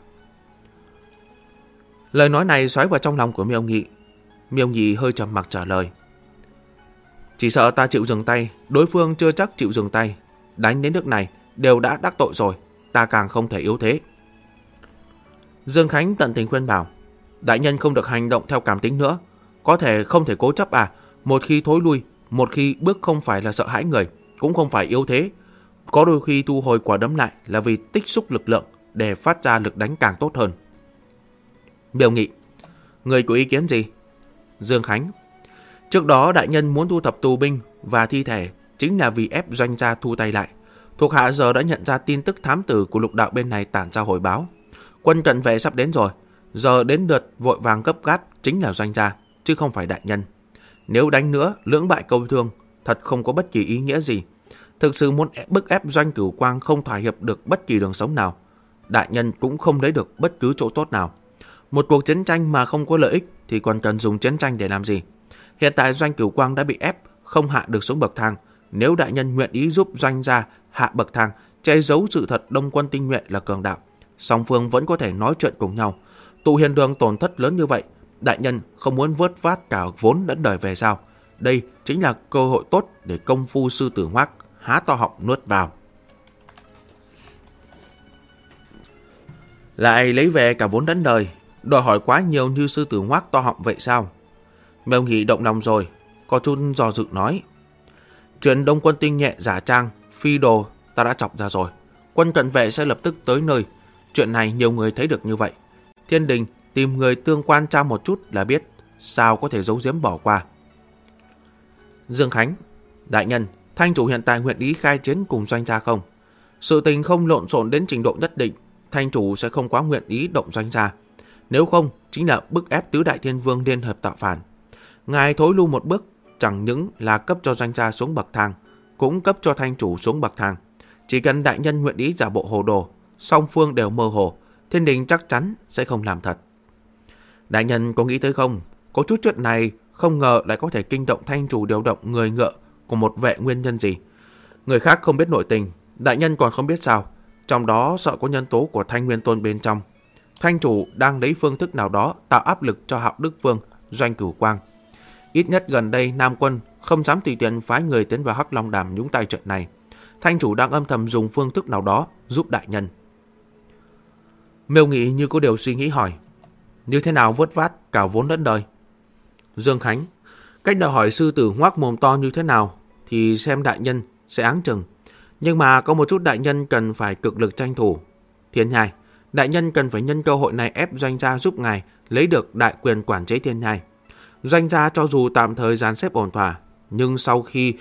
Lời nói này xoáy vào trong lòng của Miêu Nghị. Miêu Nghị hơi trầm mặc trả lời, chỉ sợ ta chịu dừng tay, đối phương chưa chắc chịu dừng tay. Đánh đến nước này đều đã đắc tội rồi, ta càng không thể yếu thế. Dương Khánh tận tình khuyên bảo, đại nhân không được hành động theo cảm tính nữa, không thể cố chấp à? Một khi thối lui, một khi bước không phải là sợ hãi người, cũng không phải yếu thế. Có đôi khi thu hồi quả đấm lại là vì tích xúc lực lượng để phát ra lực đánh càng tốt hơn. Miêu Nghị, người có ý kiến gì? Dương Khánh, trước đó đại nhân muốn thu thập tù binh và thi thể chính là vì ép doanh gia thu tay lại. Thuộc hạ giờ đã nhận ra tin tức thám tử của lục đạo bên này tản ra hồi báo. Quân cận vệ sắp đến rồi, giờ đến lượt vội vàng gấp gáp chính là doanh gia, chứ không phải đại nhân. Nếu đánh nữa, lưỡng bại câu thương, thật không có bất kỳ ý nghĩa gì. Thực sự muốn bức ép Doanh Cửu Quang không thỏa hiệp được bất kỳ đường sống nào. Đại nhân cũng không lấy được bất cứ chỗ tốt nào. Một cuộc chiến tranh mà không có lợi ích thì còn cần dùng chiến tranh để làm gì? Hiện tại Doanh Cửu Quang đã bị ép, không hạ được xuống bậc thang. Nếu đại nhân nguyện ý giúp Doanh gia hạ bậc thang, che giấu sự thật đông quân tinh nhuệ là cường đạo, song phương vẫn có thể nói chuyện cùng nhau. Tụ Hiền Đường tổn thất lớn như vậy, đại nhân không muốn vớt vát cả vốn lẫn đời về sao? Đây chính là cơ hội tốt để công phu sư tử Hoắc há to họng nuốt vào. Lại lấy về cả vốn lẫn đời, đòi hỏi quá nhiều như sư tử Hoắc to họng vậy sao? Miêu Nghị động lòng rồi, có chút do dự nói, chuyện đông quân tinh nhuệ giả trang phi đồ ta đã chọc ra rồi, quân cận vệ sẽ lập tức tới nơi. Chuyện này nhiều người thấy được như vậy, Thiên Đình tìm người tương quan tra một chút là biết, sao có thể giấu giếm bỏ qua. Dương Khánh, Đại nhân, thanh chủ hiện tại nguyện ý khai chiến cùng Doanh gia không? Sự tình không lộn xộn đến trình độ nhất định, thanh chủ sẽ không quá nguyện ý động Doanh gia. Nếu không, chính là bức ép tứ đại thiên vương liên hợp tạo phản. Ngài thối lui một bước, chẳng những là cấp cho Doanh gia xuống bậc thang, cũng cấp cho thanh chủ xuống bậc thang. Chỉ cần đại nhân nguyện ý giả bộ hồ đồ, song phương đều mơ hồ, thiên đình chắc chắn sẽ không làm thật. Đại nhân có nghĩ tới không? Có chút chuyện này không ngờ lại có thể kinh động thanh chủ điều động người ngựa của một vệ nguyên nhân gì. Người khác không biết nội tình, đại nhân còn không biết sao. Trong đó sợ có nhân tố của Thanh Nguyên Tôn bên trong. Thanh chủ đang lấy phương thức nào đó tạo áp lực cho Hạo Đức Vương, Doanh Cửu Quang. Ít nhất gần đây Nam Quân không dám tùy tiện phái người tiến vào Hắc Long Đàm nhúng tay chuyện này. Thanh chủ đang âm thầm dùng phương thức nào đó giúp đại nhân. Miêu Nghị như có điều suy nghĩ hỏi, như thế nào vớt vát cả vốn lẫn đời? Dương Khánh, cách đòi hỏi sư tử ngoác mồm to như thế nào thì xem đại nhân sẽ áng chừng. Nhưng mà có một chút đại nhân cần phải cực lực tranh thủ. Thiên Nhai, đại nhân cần phải nhân cơ hội này ép Doanh gia giúp ngài lấy được đại quyền quản chế Thiên Nhai. Doanh gia cho dù tạm thời dàn xếp ổn thỏa, nhưng sau khi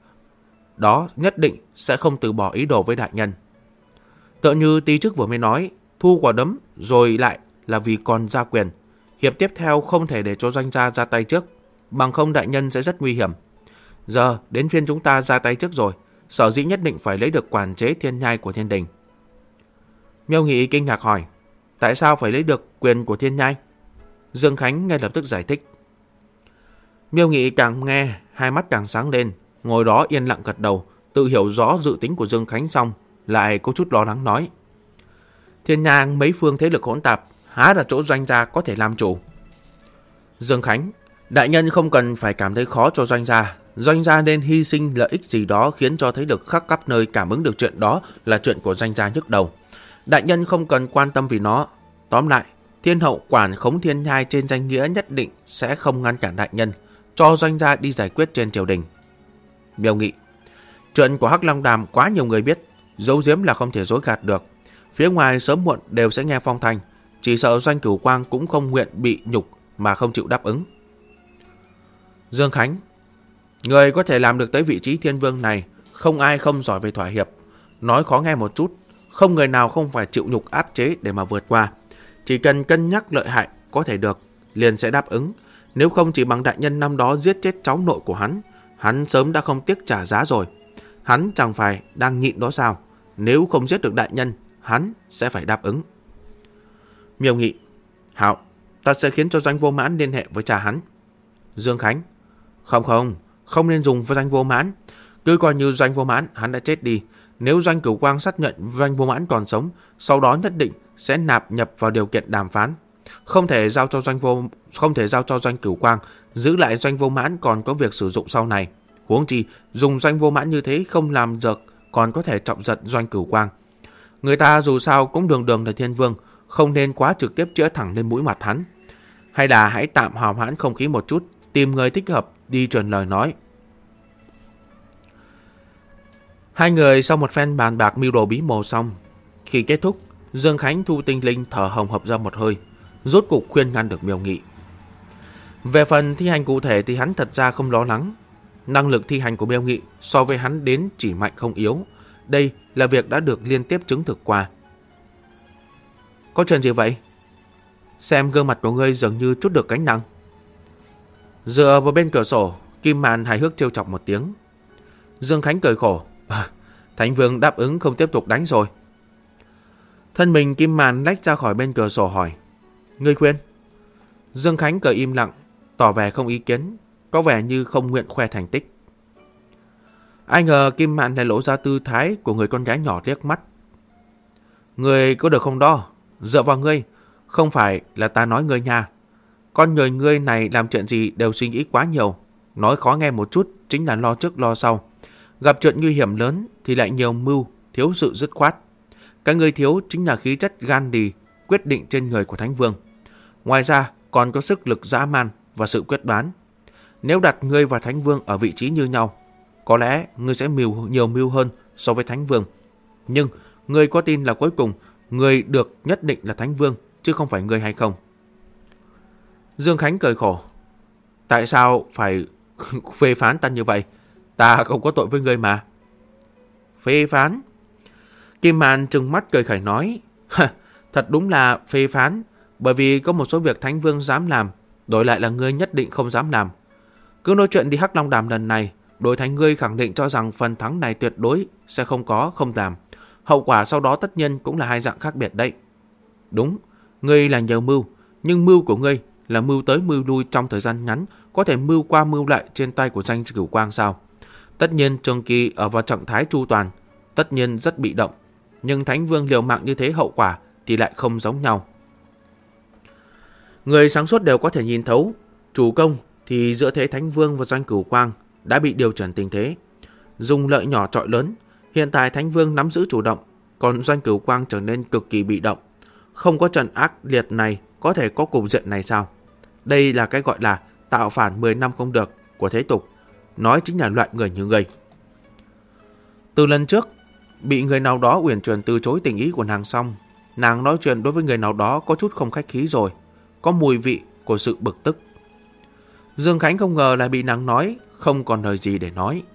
đó nhất định sẽ không từ bỏ ý đồ với đại nhân. Tựa như tí trước vừa mới nói, thu quả đấm rồi lại là vì còn gia quyền. Hiệp tiếp theo không thể để cho Doanh gia ra tay trước, bằng không đại nhân sẽ rất nguy hiểm. Giờ đến phiên chúng ta ra tay trước rồi, sở dĩ nhất định phải lấy được quản chế Thiên Nhai của thiên đình. Miêu Nghị kinh ngạc hỏi, tại sao phải lấy được quyền của Thiên Nhai? Dương Khánh ngay lập tức giải thích. Miêu Nghị càng nghe, hai mắt càng sáng lên, ngồi đó yên lặng gật đầu, tự hiểu rõ dự tính của Dương Khánh xong, lại có chút lo lắng nói. Thiên Nhai mấy phương thế lực hỗn tạp, há là chỗ Doanh gia có thể làm chủ. Dương Khánh, đại nhân không cần phải cảm thấy khó cho Doanh gia. Doanh gia nên hy sinh lợi ích gì đó khiến cho thế lực khắp các nơi cảm ứng được chuyện đó là chuyện của Doanh gia nhức đầu. Đại nhân không cần quan tâm vì nó. Tóm lại, Thiên hậu quản khống Thiên Nhai trên danh nghĩa nhất định sẽ không ngăn cản đại nhân, cho Doanh gia đi giải quyết trên triều đình. Miêu Nghị, chuyện của Hắc Long Đàm quá nhiều người biết, giấu giếm là không thể dối gạt được. Phía ngoài sớm muộn đều sẽ nghe phong thanh, chỉ sợ Doanh Cửu Quang cũng không nguyện bị nhục mà không chịu đáp ứng. Dương Khánh, người có thể làm được tới vị trí thiên vương này, không ai không giỏi về thỏa hiệp. Nói khó nghe một chút, không người nào không phải chịu nhục áp chế để mà vượt qua. Chỉ cần cân nhắc lợi hại có thể được, liền sẽ đáp ứng. Nếu không chỉ bằng đại nhân năm đó giết chết cháu nội của hắn sớm đã không tiếc trả giá rồi. Hắn chẳng phải đang nhịn đó sao? Nếu không giết được đại nhân, hắn sẽ phải đáp ứng. Miêu Nghị, hảo, ta sẽ khiến cho Doanh Vô Mãn liên hệ với cha hắn. Dương Khánh, không nên dùng với Doanh Vô Mãn. Cứ coi như Doanh Vô Mãn hắn đã chết đi. Nếu Doanh Cửu Quang xác nhận Doanh Vô Mãn còn sống, sau đó nhất định sẽ nạp nhập vào điều kiện đàm phán. Không thể giao cho Doanh Cửu Quang, giữ lại Doanh Vô Mãn còn có việc sử dụng sau này. Huống chi dùng Doanh Vô Mãn như thế không làm được, còn có thể trọng giận Doanh Cửu Quang. Người ta dù sao cũng đường là thiên vương, không nên quá trực tiếp chĩa thẳng lên mũi mặt hắn. Hay là hãy tạm hòa hoãn không khí một chút, tìm người thích hợp đi truyền lời nói. Hai người sau một phen bàn bạc mưu đồ bí mô xong, khi kết thúc, Dương Khánh thu tinh linh thở hồng hộc ra một hơi, rốt cục khuyên ngăn được Miêu Nghị. Về phần thi hành cụ thể thì hắn thật ra không lo lắng. Năng lực thi hành của Miêu Nghị so với hắn đến chỉ mạnh không yếu. Đây là việc đã được liên tiếp chứng thực qua. Có chuyện gì vậy? Xem gương mặt của ngươi dường như chút được gánh nặng. Dựa vào bên cửa sổ, Kim Màn hài hước trêu chọc một tiếng. Dương Khánh cười khổ. Thánh Vương đáp ứng không tiếp tục đánh rồi. Thân mình Kim Màn lách ra khỏi bên cửa sổ hỏi, ngươi khuyên? Dương Khánh cười im lặng, tỏ vẻ không ý kiến, có vẻ như không nguyện khoe thành tích. Ai ngờ Kim Màn lại lộ ra tư thái của người con gái nhỏ liếc mắt. Ngươi có được không đó? Dựa vào ngươi, không phải là ta nói ngươi nha. Con người ngươi này làm chuyện gì đều suy nghĩ quá nhiều. Nói khó nghe một chút chính là lo trước lo sau. Gặp chuyện nguy hiểm lớn thì lại nhiều mưu, thiếu sự dứt khoát. Cái ngươi thiếu chính là khí chất gan đì, quyết định trên người của Thánh Vương. Ngoài ra còn có sức lực dã man và sự quyết đoán. Nếu đặt ngươi và Thánh Vương ở vị trí như nhau, có lẽ ngươi sẽ nhiều mưu hơn so với Thánh Vương. Nhưng ngươi có tin là cuối cùng ngươi được nhất định là Thánh Vương, chứ không phải ngươi hay không? Dương Khánh cười khổ. Tại sao phải phê phán ta như vậy? Ta không có tội với ngươi mà. Phê phán. Kim Mạn trừng mắt cười khẩy nói. Thật đúng là phê phán. Bởi vì có một số việc Thánh Vương dám làm, đổi lại là ngươi nhất định không dám làm. Cứ nói chuyện đi Hắc Long Đàm lần này, đối thành ngươi khẳng định cho rằng phần thắng này tuyệt đối sẽ không làm. Hậu quả sau đó tất nhiên cũng là hai dạng khác biệt đấy. Đúng, ngươi là nhờ mưu, nhưng mưu của ngươi là mưu tới mưu lui trong thời gian ngắn, có thể mưu qua mưu lại trên tay của Doanh Cửu Quang sao? Tất nhiên Trường Kỳ ở vào trạng thái chu toàn, tất nhiên rất bị động, nhưng Thánh Vương liều mạng như thế hậu quả thì lại không giống nhau. Người sáng suốt đều có thể nhìn thấu, chủ công thì giữa thế Thánh Vương và Doanh Cửu Quang đã bị điều chuyển tình thế, dùng lợi nhỏ trọi lớn. Hiện tại Thánh Vương nắm giữ chủ động, còn Doanh Cửu Quang trở nên cực kỳ bị động. Không có trận ác liệt này có thể có cục diện này sao? Đây là cái gọi là tạo phản 10 năm không được của thế tục, nói chính là loại người như ngươi. Từ lần trước bị người nào đó uyển chuyển từ chối tình ý của nàng xong, nàng nói chuyện đối với người nào đó có chút không khách khí rồi, có mùi vị của sự bực tức. Dương Khánh không ngờ lại bị nàng nói, không còn lời gì để nói.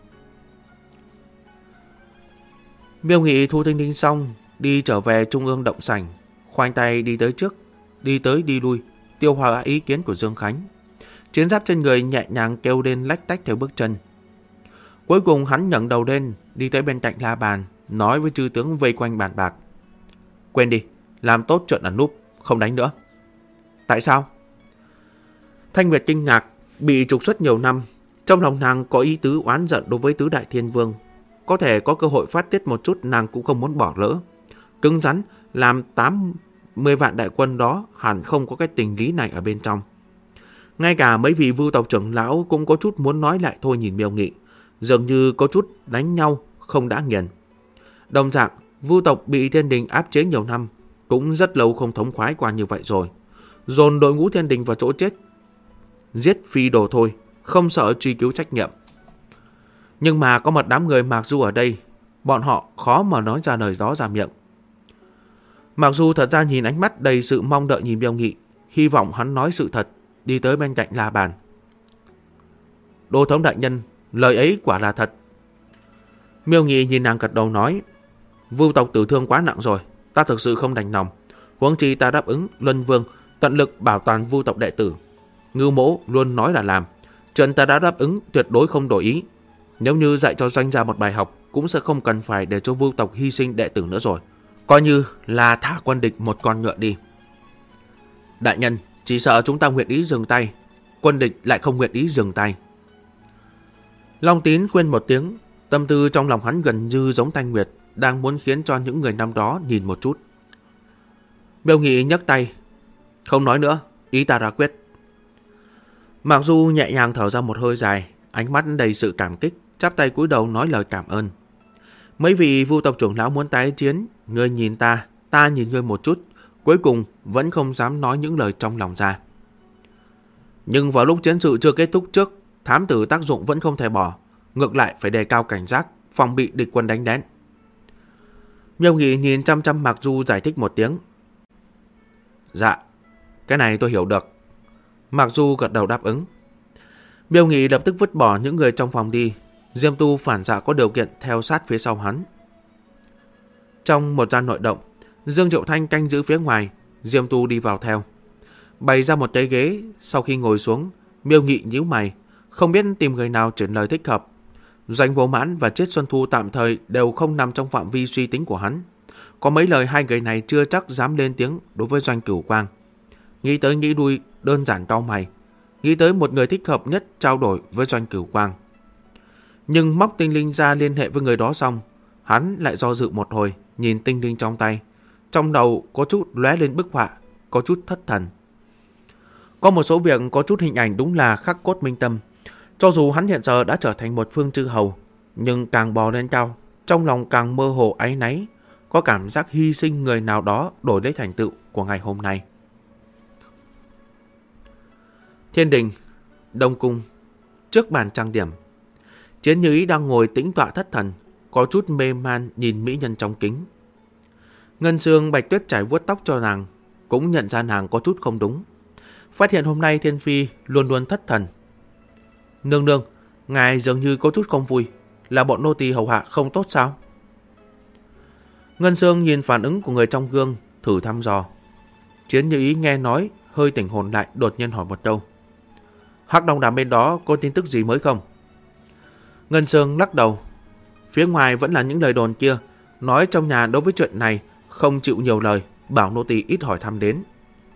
Miêu Nghị thu Tinh Linh xong, đi trở về trung ương động sảnh, khoanh tay đi tới trước, đi tới đi lui, tiêu hóa ý kiến của Dương Khánh. Chiến giáp trên người nhẹ nhàng kêu lên lách tách theo bước chân. Cuối cùng hắn ngẩng đầu lên, đi tới bên cạnh la bàn, nói với chư tướng vây quanh bàn bạc. Quên đi, làm tốt chuyện ẩn núp, không đánh nữa. Tại sao? Thanh Nguyệt kinh ngạc, bị trục xuất nhiều năm, trong lòng nàng có ý tứ oán giận đối với tứ đại thiên vương. Có thể có cơ hội phát tiết một chút nàng cũng không muốn bỏ lỡ. Cứng rắn làm 80 vạn đại quân đó hẳn không có cái tình lý này ở bên trong. Ngay cả mấy vị vưu tộc trưởng lão cũng có chút muốn nói lại thôi nhìn Miêu Nghị, dường như có chút đánh nhau không đã nghiền. Đồng dạng, vưu tộc bị thiên đình áp chế nhiều năm, cũng rất lâu không thống khoái qua như vậy rồi. Dồn đội ngũ thiên đình vào chỗ chết, giết phi đồ thôi, không sợ truy cứu trách nhiệm. Nhưng mà có một đám người Mạc Du ở đây, bọn họ khó mà nói ra lời đó ra miệng. Mạc Du thật ra nhìn ánh mắt đầy sự mong đợi nhìn Miêu Nghị, hy vọng hắn nói sự thật, đi tới bên cạnh la bàn. Đô thống đại nhân, lời ấy quả là thật. Miêu Nghị nhìn nàng gật đầu nói, vưu tộc tử thương quá nặng rồi, ta thực sự không đành lòng. Huống chi ta đáp ứng Luân Vương tận lực bảo toàn vưu tộc đệ tử. Ngưu Mỗ luôn nói là làm, chuyện ta đã đáp ứng tuyệt đối không đổi ý. Nếu như dạy cho Doanh gia một bài học, cũng sẽ không cần phải để cho vưu tộc hy sinh đệ tử nữa rồi. Coi như là thả quân địch một con ngựa đi. Đại nhân, chỉ sợ chúng ta nguyện ý dừng tay, quân địch lại không nguyện ý dừng tay. Long Tín khuyên một tiếng, tâm tư trong lòng hắn gần như giống Thanh Nguyệt, đang muốn khiến cho những người năm đó nhìn một chút. Miêu Nghị nhấc tay, không nói nữa, ý ta đã quyết. Mạc Du nhẹ nhàng thở ra một hơi dài, ánh mắt đầy sự cảm kích, chắp tay cúi đầu nói lời cảm ơn. Mấy vị vưu tộc trưởng lão muốn tái chiến, ngươi nhìn ta, ta nhìn ngươi một chút, cuối cùng vẫn không dám nói những lời trong lòng ra. Nhưng vào lúc chiến sự chưa kết thúc trước, thám tử tác dụng vẫn không thể bỏ, ngược lại phải đề cao cảnh giác, phòng bị địch quân đánh lén. Miêu Nghị nhìn chăm chăm Mạc Du giải thích một tiếng. Dạ, cái này tôi hiểu được. Mạc Du gật đầu đáp ứng. Miêu Nghị lập tức vứt bỏ những người trong phòng đi, Diêm Tu phản xạ có điều kiện theo sát phía sau hắn. Trong một gian nội động, Dương Triệu Thanh canh giữ phía ngoài, Diêm Tu đi vào theo. Bày ra một cái ghế, sau khi ngồi xuống, Miêu Nghị nhíu mày, không biết tìm người nào chuyển lời thích hợp. Doanh Vô Mãn và Triết Xuân Thu tạm thời đều không nằm trong phạm vi suy tính của hắn. Có mấy lời hai người này chưa chắc dám lên tiếng đối với Doanh Cửu Quang. Nghĩ tới nghĩ đuôi, đơn giản cau mày, nghĩ tới một người thích hợp nhất trao đổi với Doanh Cửu Quang. Nhưng móc tinh linh ra liên hệ với người đó xong, hắn lại do dự một hồi, nhìn tinh linh trong tay. Trong đầu có chút lóe lên bức họa, có chút thất thần. Có một số việc có chút hình ảnh đúng là khắc cốt minh tâm. Cho dù hắn hiện giờ đã trở thành một phương chư hầu, nhưng càng bò lên cao, trong lòng càng mơ hồ áy náy, có cảm giác hy sinh người nào đó đổi lấy thành tựu của ngày hôm nay. Thiên đình, Đông Cung, trước bàn trang điểm. Chiến Như Ý đang ngồi tĩnh tọa thất thần, có chút mê man nhìn mỹ nhân trong kính. Ngân Sương Bạch Tuyết trải vuốt tóc cho nàng, cũng nhận ra nàng có chút không đúng. Phát hiện hôm nay Thiên Phi luôn luôn thất thần. Nương nương, Ngài dường như có chút không vui. Là bọn nô tỳ hầu hạ không tốt sao? Ngân Sương nhìn phản ứng của người trong gương, thử thăm dò. Chiến Như Ý nghe nói, hơi tỉnh hồn lại, đột nhiên hỏi một câu. Hắc Long Đàm bên đó có tin tức gì mới không? Ngân Sương lắc đầu. Phía ngoài vẫn là những lời đồn kia, nói trong nhà đối với chuyện này không chịu nhiều lời, bảo nô tỳ ít hỏi thăm đến.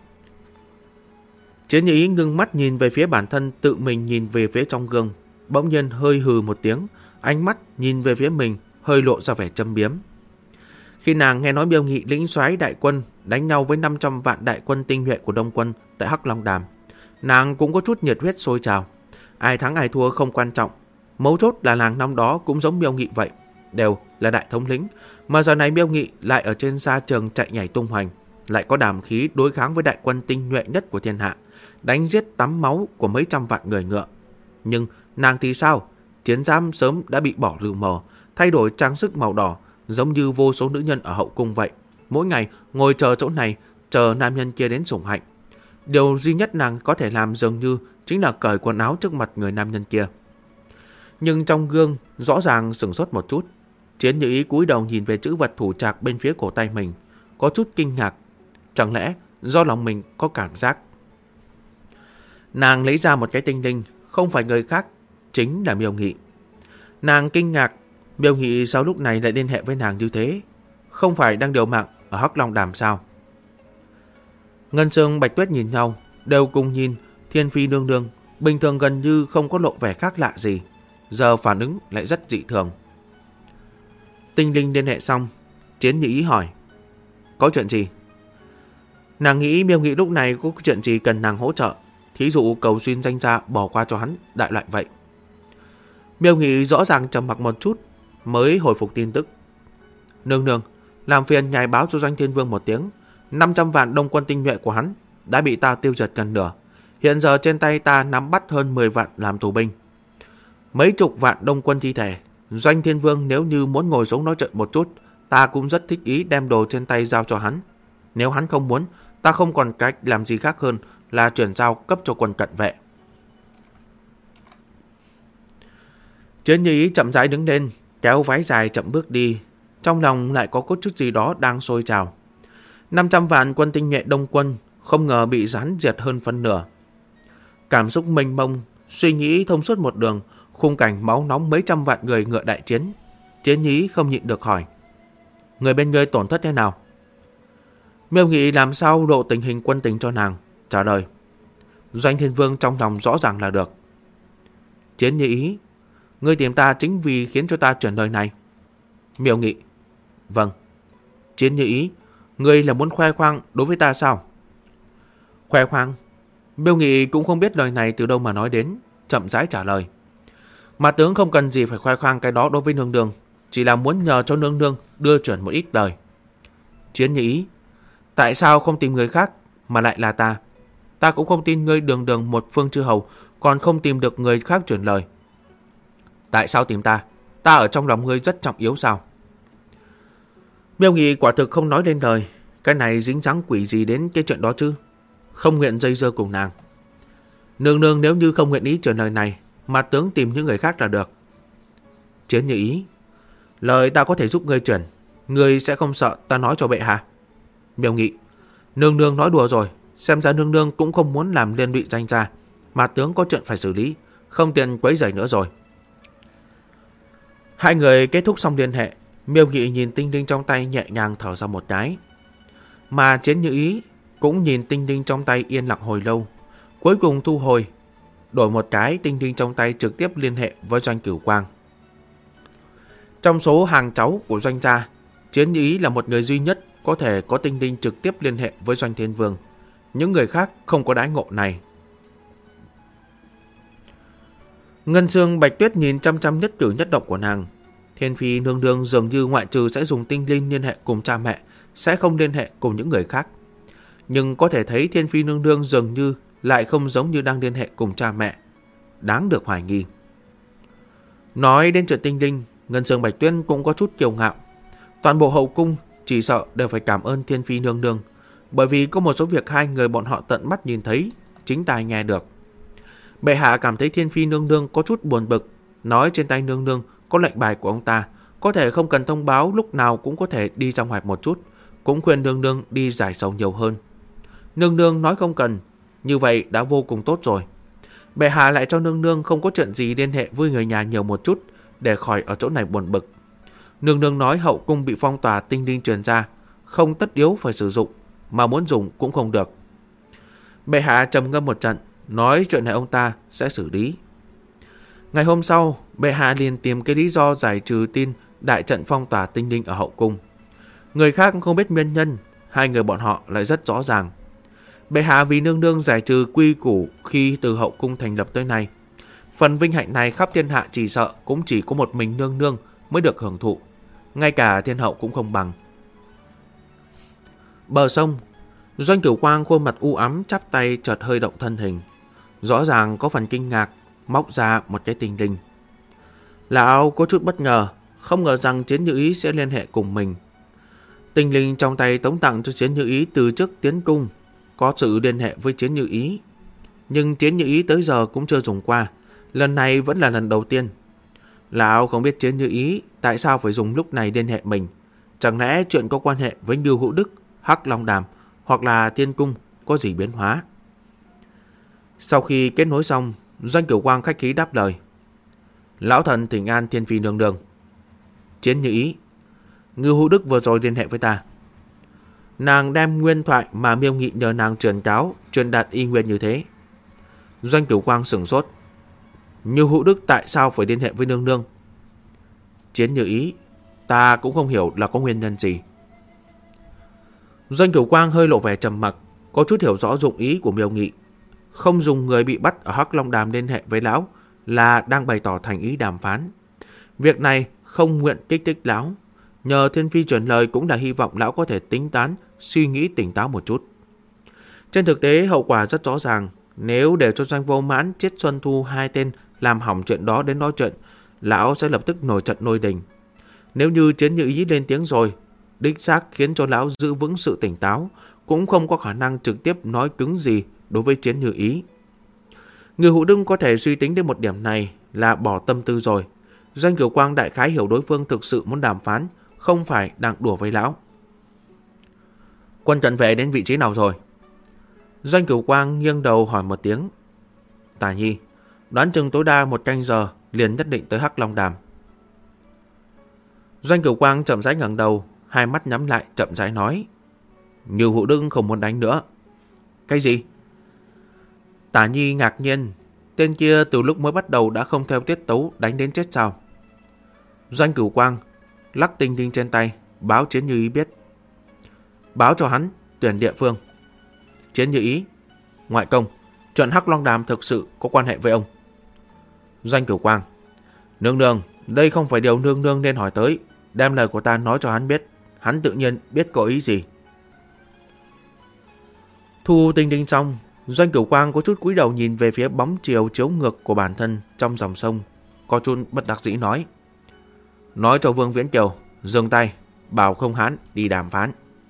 Chiến Như Ý ngưng mắt nhìn về phía bản thân, tự mình nhìn về phía trong gương, bỗng nhiên hơi hừ một tiếng, ánh mắt nhìn về phía mình hơi lộ ra vẻ châm biếm. Khi nàng nghe nói Miêu Nghị lĩnh soái đại quân đánh nhau với 500 vạn đại quân tinh nhuệ của Đông quân tại Hắc Long Đàm, nàng cũng có chút nhiệt huyết sôi trào. Ai thắng ai thua không quan trọng, mấu chốt là nàng năm đó cũng giống Miêu Nghị vậy, đều là đại thống lĩnh, mà giờ này Miêu Nghị lại ở trên sa trường chạy nhảy tung hoành, lại có đảm khí đối kháng với đại quân tinh nhuệ nhất của thiên hạ, đánh giết tắm máu của mấy trăm vạn người ngựa. Nhưng nàng thì sao? Chiến giam sớm đã bị bỏ lừ mờ, thay đổi trang sức màu đỏ, giống như vô số nữ nhân ở hậu cung vậy. Mỗi ngày ngồi chờ chỗ này, chờ nam nhân kia đến sủng hạnh. Điều duy nhất nàng có thể làm dường như chính là cởi quần áo trước mặt người nam nhân kia. Nhưng trong gương rõ ràng sửng sốt một chút. Chiến Như Ý cúi đầu nhìn về chữ vật thủ trạc bên phía cổ tay mình, có chút kinh ngạc. Chẳng lẽ do lòng mình có cảm giác? Nàng lấy ra một cái tinh linh, không phải người khác, chính là Miêu Nghị. Nàng kinh ngạc, Miêu Nghị sao lúc này lại liên hệ với nàng như thế? Không phải đang điều mạng ở Hắc Long Đàm sao? Ngân Sương Bạch Tuyết nhìn nhau, đều cùng nhìn Thiên Phi nương nương, bình thường gần như không có lộ vẻ khác lạ gì, giờ phản ứng lại rất dị thường. Tinh linh liên hệ xong, Chiến Như Ý hỏi, có chuyện gì? Nàng nghĩ Miêu Nghị lúc này có chuyện gì cần nàng hỗ trợ, thí dụ cầu xin danh gia bỏ qua cho hắn, đại loại vậy. Miêu Nghị rõ ràng trầm mặc một chút, mới hồi phục tin tức. Nương nương, làm phiền nhài báo cho Doanh Thiên Vương một tiếng, 500 vạn đông quân tinh nhuệ của hắn đã bị ta tiêu diệt gần nửa. Hiện giờ trên tay ta nắm bắt hơn 10 vạn làm tù binh, mấy chục vạn đông quân thi thể. Doanh Thiên Vương nếu như muốn ngồi xuống nói chuyện một chút, ta cũng rất thích ý đem đồ trên tay giao cho hắn. Nếu hắn không muốn, ta không còn cách làm gì khác hơn là chuyển giao cấp cho quân cận vệ. Chiến Như Ý chậm rãi đứng lên, kéo váy dài chậm bước đi, trong lòng lại có chút gì đó đang sôi trào. 500 vạn quân tinh nhuệ đông quân không ngờ bị gián diệt hơn phân nửa. Cảm xúc mênh mông, suy nghĩ thông suốt một đường, khung cảnh máu nóng mấy trăm vạn người ngựa đại chiến. Chiến Như Ý không nhịn được hỏi, người bên ngươi tổn thất thế nào? Miêu Nghị làm sao lộ tình hình quân tình cho nàng, trả lời, Doanh Thiên Vương trong lòng rõ ràng là được. Chiến Như Ý, ngươi tìm ta chính vì khiến cho ta chuyển lời này. Miêu Nghị, vâng. Chiến Như Ý, ngươi là muốn khoe khoang đối với ta sao? Khoe khoang? Miêu Nghị cũng không biết lời này từ đâu mà nói đến, chậm rãi trả lời, mà tướng không cần gì phải khoe khoang cái đó đối với nương nương, chỉ là muốn nhờ cho nương nương đưa chuyển một ít lời. Chiến Như Ý, tại sao không tìm người khác mà lại là ta? Ta cũng không tin ngươi đường đường một phương chư hầu còn không tìm được người khác chuyển lời. Tại sao tìm ta? Ta ở trong lòng ngươi rất trọng yếu sao? Miêu Nghị quả thực không nói lên lời. Cái này dính dáng quỷ gì đến cái chuyện đó chứ? Không nguyện dây dưa cùng nàng. Nương nương nếu như không nguyện ý chuyển lời này, mà tướng tìm những người khác là được. Chiến Như Ý, lời ta có thể giúp ngươi chuyển, ngươi sẽ không sợ ta nói cho bệ hạ? Miêu Nghị, nương nương nói đùa rồi, xem ra nương nương cũng không muốn làm liên lụy danh gia, mà tướng có chuyện phải xử lý, không tiện quấy rầy nữa rồi. Hai người kết thúc xong liên hệ, Miêu Nghị nhìn tinh linh trong tay nhẹ nhàng thở ra một cái, mà Chiến Như Ý cũng nhìn tinh linh trong tay yên lặng hồi lâu, cuối cùng thu hồi, đổi một cái tinh linh trong tay trực tiếp liên hệ với Doanh Cửu Quang. Trong số hàng cháu của Doanh gia, Chiến Như Ý là một người duy nhất có thể có tinh linh trực tiếp liên hệ với Doanh Thiên Vương. Những người khác không có đãi ngộ này. Ngân Sương Bạch Tuyết nhìn chăm chăm nhất cử nhất động của nàng. Thiên Phi nương nương dường như ngoại trừ sẽ dùng tinh linh liên hệ cùng cha mẹ, sẽ không liên hệ cùng những người khác. Nhưng có thể thấy Thiên Phi nương nương dường như lại không giống như đang liên hệ cùng cha mẹ. Đáng được hoài nghi. Nói đến chuyện tinh linh, Ngân Sương Bạch Tuyết cũng có chút kiêu ngạo. Toàn bộ hậu cung chỉ sợ đều phải cảm ơn Thiên Phi nương nương, bởi vì có một số việc hai người bọn họ tận mắt nhìn thấy, chính tai nghe được. Bệ hạ cảm thấy Thiên Phi nương nương có chút buồn bực, nói trên tay nương nương có lệnh bài của ông ta, có thể không cần thông báo, lúc nào cũng có thể đi ra ngoài một chút, cũng khuyên nương nương đi giải sầu nhiều hơn. Nương nương nói không cần, như vậy đã vô cùng tốt rồi. Bệ hạ lại cho nương nương không có chuyện gì liên hệ với người nhà nhiều một chút, để khỏi ở chỗ này buồn bực. Nương nương nói hậu cung bị phong tỏa tinh linh truyền ra, không tất yếu phải sử dụng, mà muốn dùng cũng không được. Bệ hạ trầm ngâm một trận, nói chuyện này ông ta sẽ xử lý. Ngày hôm sau, bệ hạ liền tìm cái lý do giải trừ tin đại trận phong tỏa tinh linh ở hậu cung. Người khác không biết nguyên nhân, hai người bọn họ lại rất rõ ràng. Bệ hạ vì nương nương giải trừ quy củ khi từ hậu cung thành lập tới nay. Phần vinh hạnh này khắp thiên hạ chỉ sợ cũng chỉ có một mình nương nương mới được hưởng thụ, ngay cả thiên hậu cũng không bằng. Bờ sông, Doanh Cửu Quang khuôn mặt u ám chắp tay chợt hơi động thân hình, rõ ràng có phần kinh ngạc, móc ra một cái tinh linh. Lão có chút bất ngờ, không ngờ rằng Chiến Như Ý sẽ liên hệ cùng mình. Tinh linh trong tay tống tặng cho Chiến Như Ý từ trước tiến cung, có sự liên hệ với Chiến Như Ý. Nhưng Chiến Như Ý tới giờ cũng chưa dùng qua, lần này vẫn là lần đầu tiên. Lão không biết Chiến Như Ý tại sao phải dùng lúc này liên hệ mình. Chẳng lẽ chuyện có quan hệ với Ngưu Hữu Đức, Hắc Long Đàm hoặc là Tiên Cung có gì biến hóa? Sau khi kết nối xong, Doanh Cửu Quang khách khí đáp lời. Lão thần thỉnh an Thiên Phi nương nương. Chiến Như Ý, Ngưu Hữu Đức vừa rồi liên hệ với ta. Nàng đem nguyên thoại mà Miêu Nghị nhờ nàng truyền cáo, truyền đạt y nguyên như thế. Doanh Cửu Quang sửng sốt. Ngưu Hữu Đức tại sao phải liên hệ với nương nương? Chiến Như Ý, ta cũng không hiểu là có nguyên nhân gì. Doanh Cửu Quang hơi lộ vẻ trầm mặc, có chút hiểu rõ dụng ý của Miêu Nghị. Không dùng người bị bắt ở Hắc Long Đàm liên hệ với lão là đang bày tỏ thành ý đàm phán. Việc này không nguyện kích thích lão, nhờ Thiên Phi truyền lời cũng là hy vọng lão có thể tính toán, suy nghĩ tỉnh táo một chút. Trên thực tế hậu quả rất rõ ràng, nếu để cho Doanh Vô Mãn, Chiết Xuân Thu hai tên làm hỏng chuyện đó đến nói chuyện, lão sẽ lập tức nổi trận nổi đình. Nếu như Chiến Như Ý lên tiếng rồi, đích xác khiến cho lão giữ vững sự tỉnh táo, cũng không có khả năng trực tiếp nói cứng gì đối với Chiến Như Ý. Người Hữu Đức có thể suy tính đến một điểm này là bỏ tâm tư rồi. Doanh Cửu Quang đại khái hiểu đối phương thực sự muốn đàm phán, không phải đang đùa với lão. Quân cận vệ đến vị trí nào rồi? Doanh Cửu Quang nghiêng đầu hỏi một tiếng. Tả Nhi, đoán chừng tối đa 1 canh giờ liền nhất định tới Hắc Long Đàm. Doanh Cửu Quang chậm rãi ngẩng đầu, hai mắt nhắm lại chậm rãi nói. Ngưu Hữu Đức không muốn đánh nữa. Cái gì? Tả Nhi ngạc nhiên, tên kia từ lúc mới bắt đầu đã không theo tiết tấu đánh đến chết sao? Doanh Cửu Quang lắc tinh linh trên tay, báo Chiến Như Ý biết. Báo cho hắn tuyển địa phương. Chiến Như Ý, ngoại công, chuyện Hắc Long Đàm thực sự có quan hệ với ông. Doanh Cửu Quang, nương nương, đây không phải điều nương nương nên hỏi tới, đem lời của ta nói cho hắn biết, hắn tự nhiên biết có ý gì. Thu tinh linh xong, Doanh Cửu Quang có chút cúi đầu nhìn về phía bóng chiều chiếu ngược của bản thân trong dòng sông, có chút bất đắc dĩ nói. Nói cho Vương Viễn Kiều dừng tay, bảo Không Hán đi đàm phán.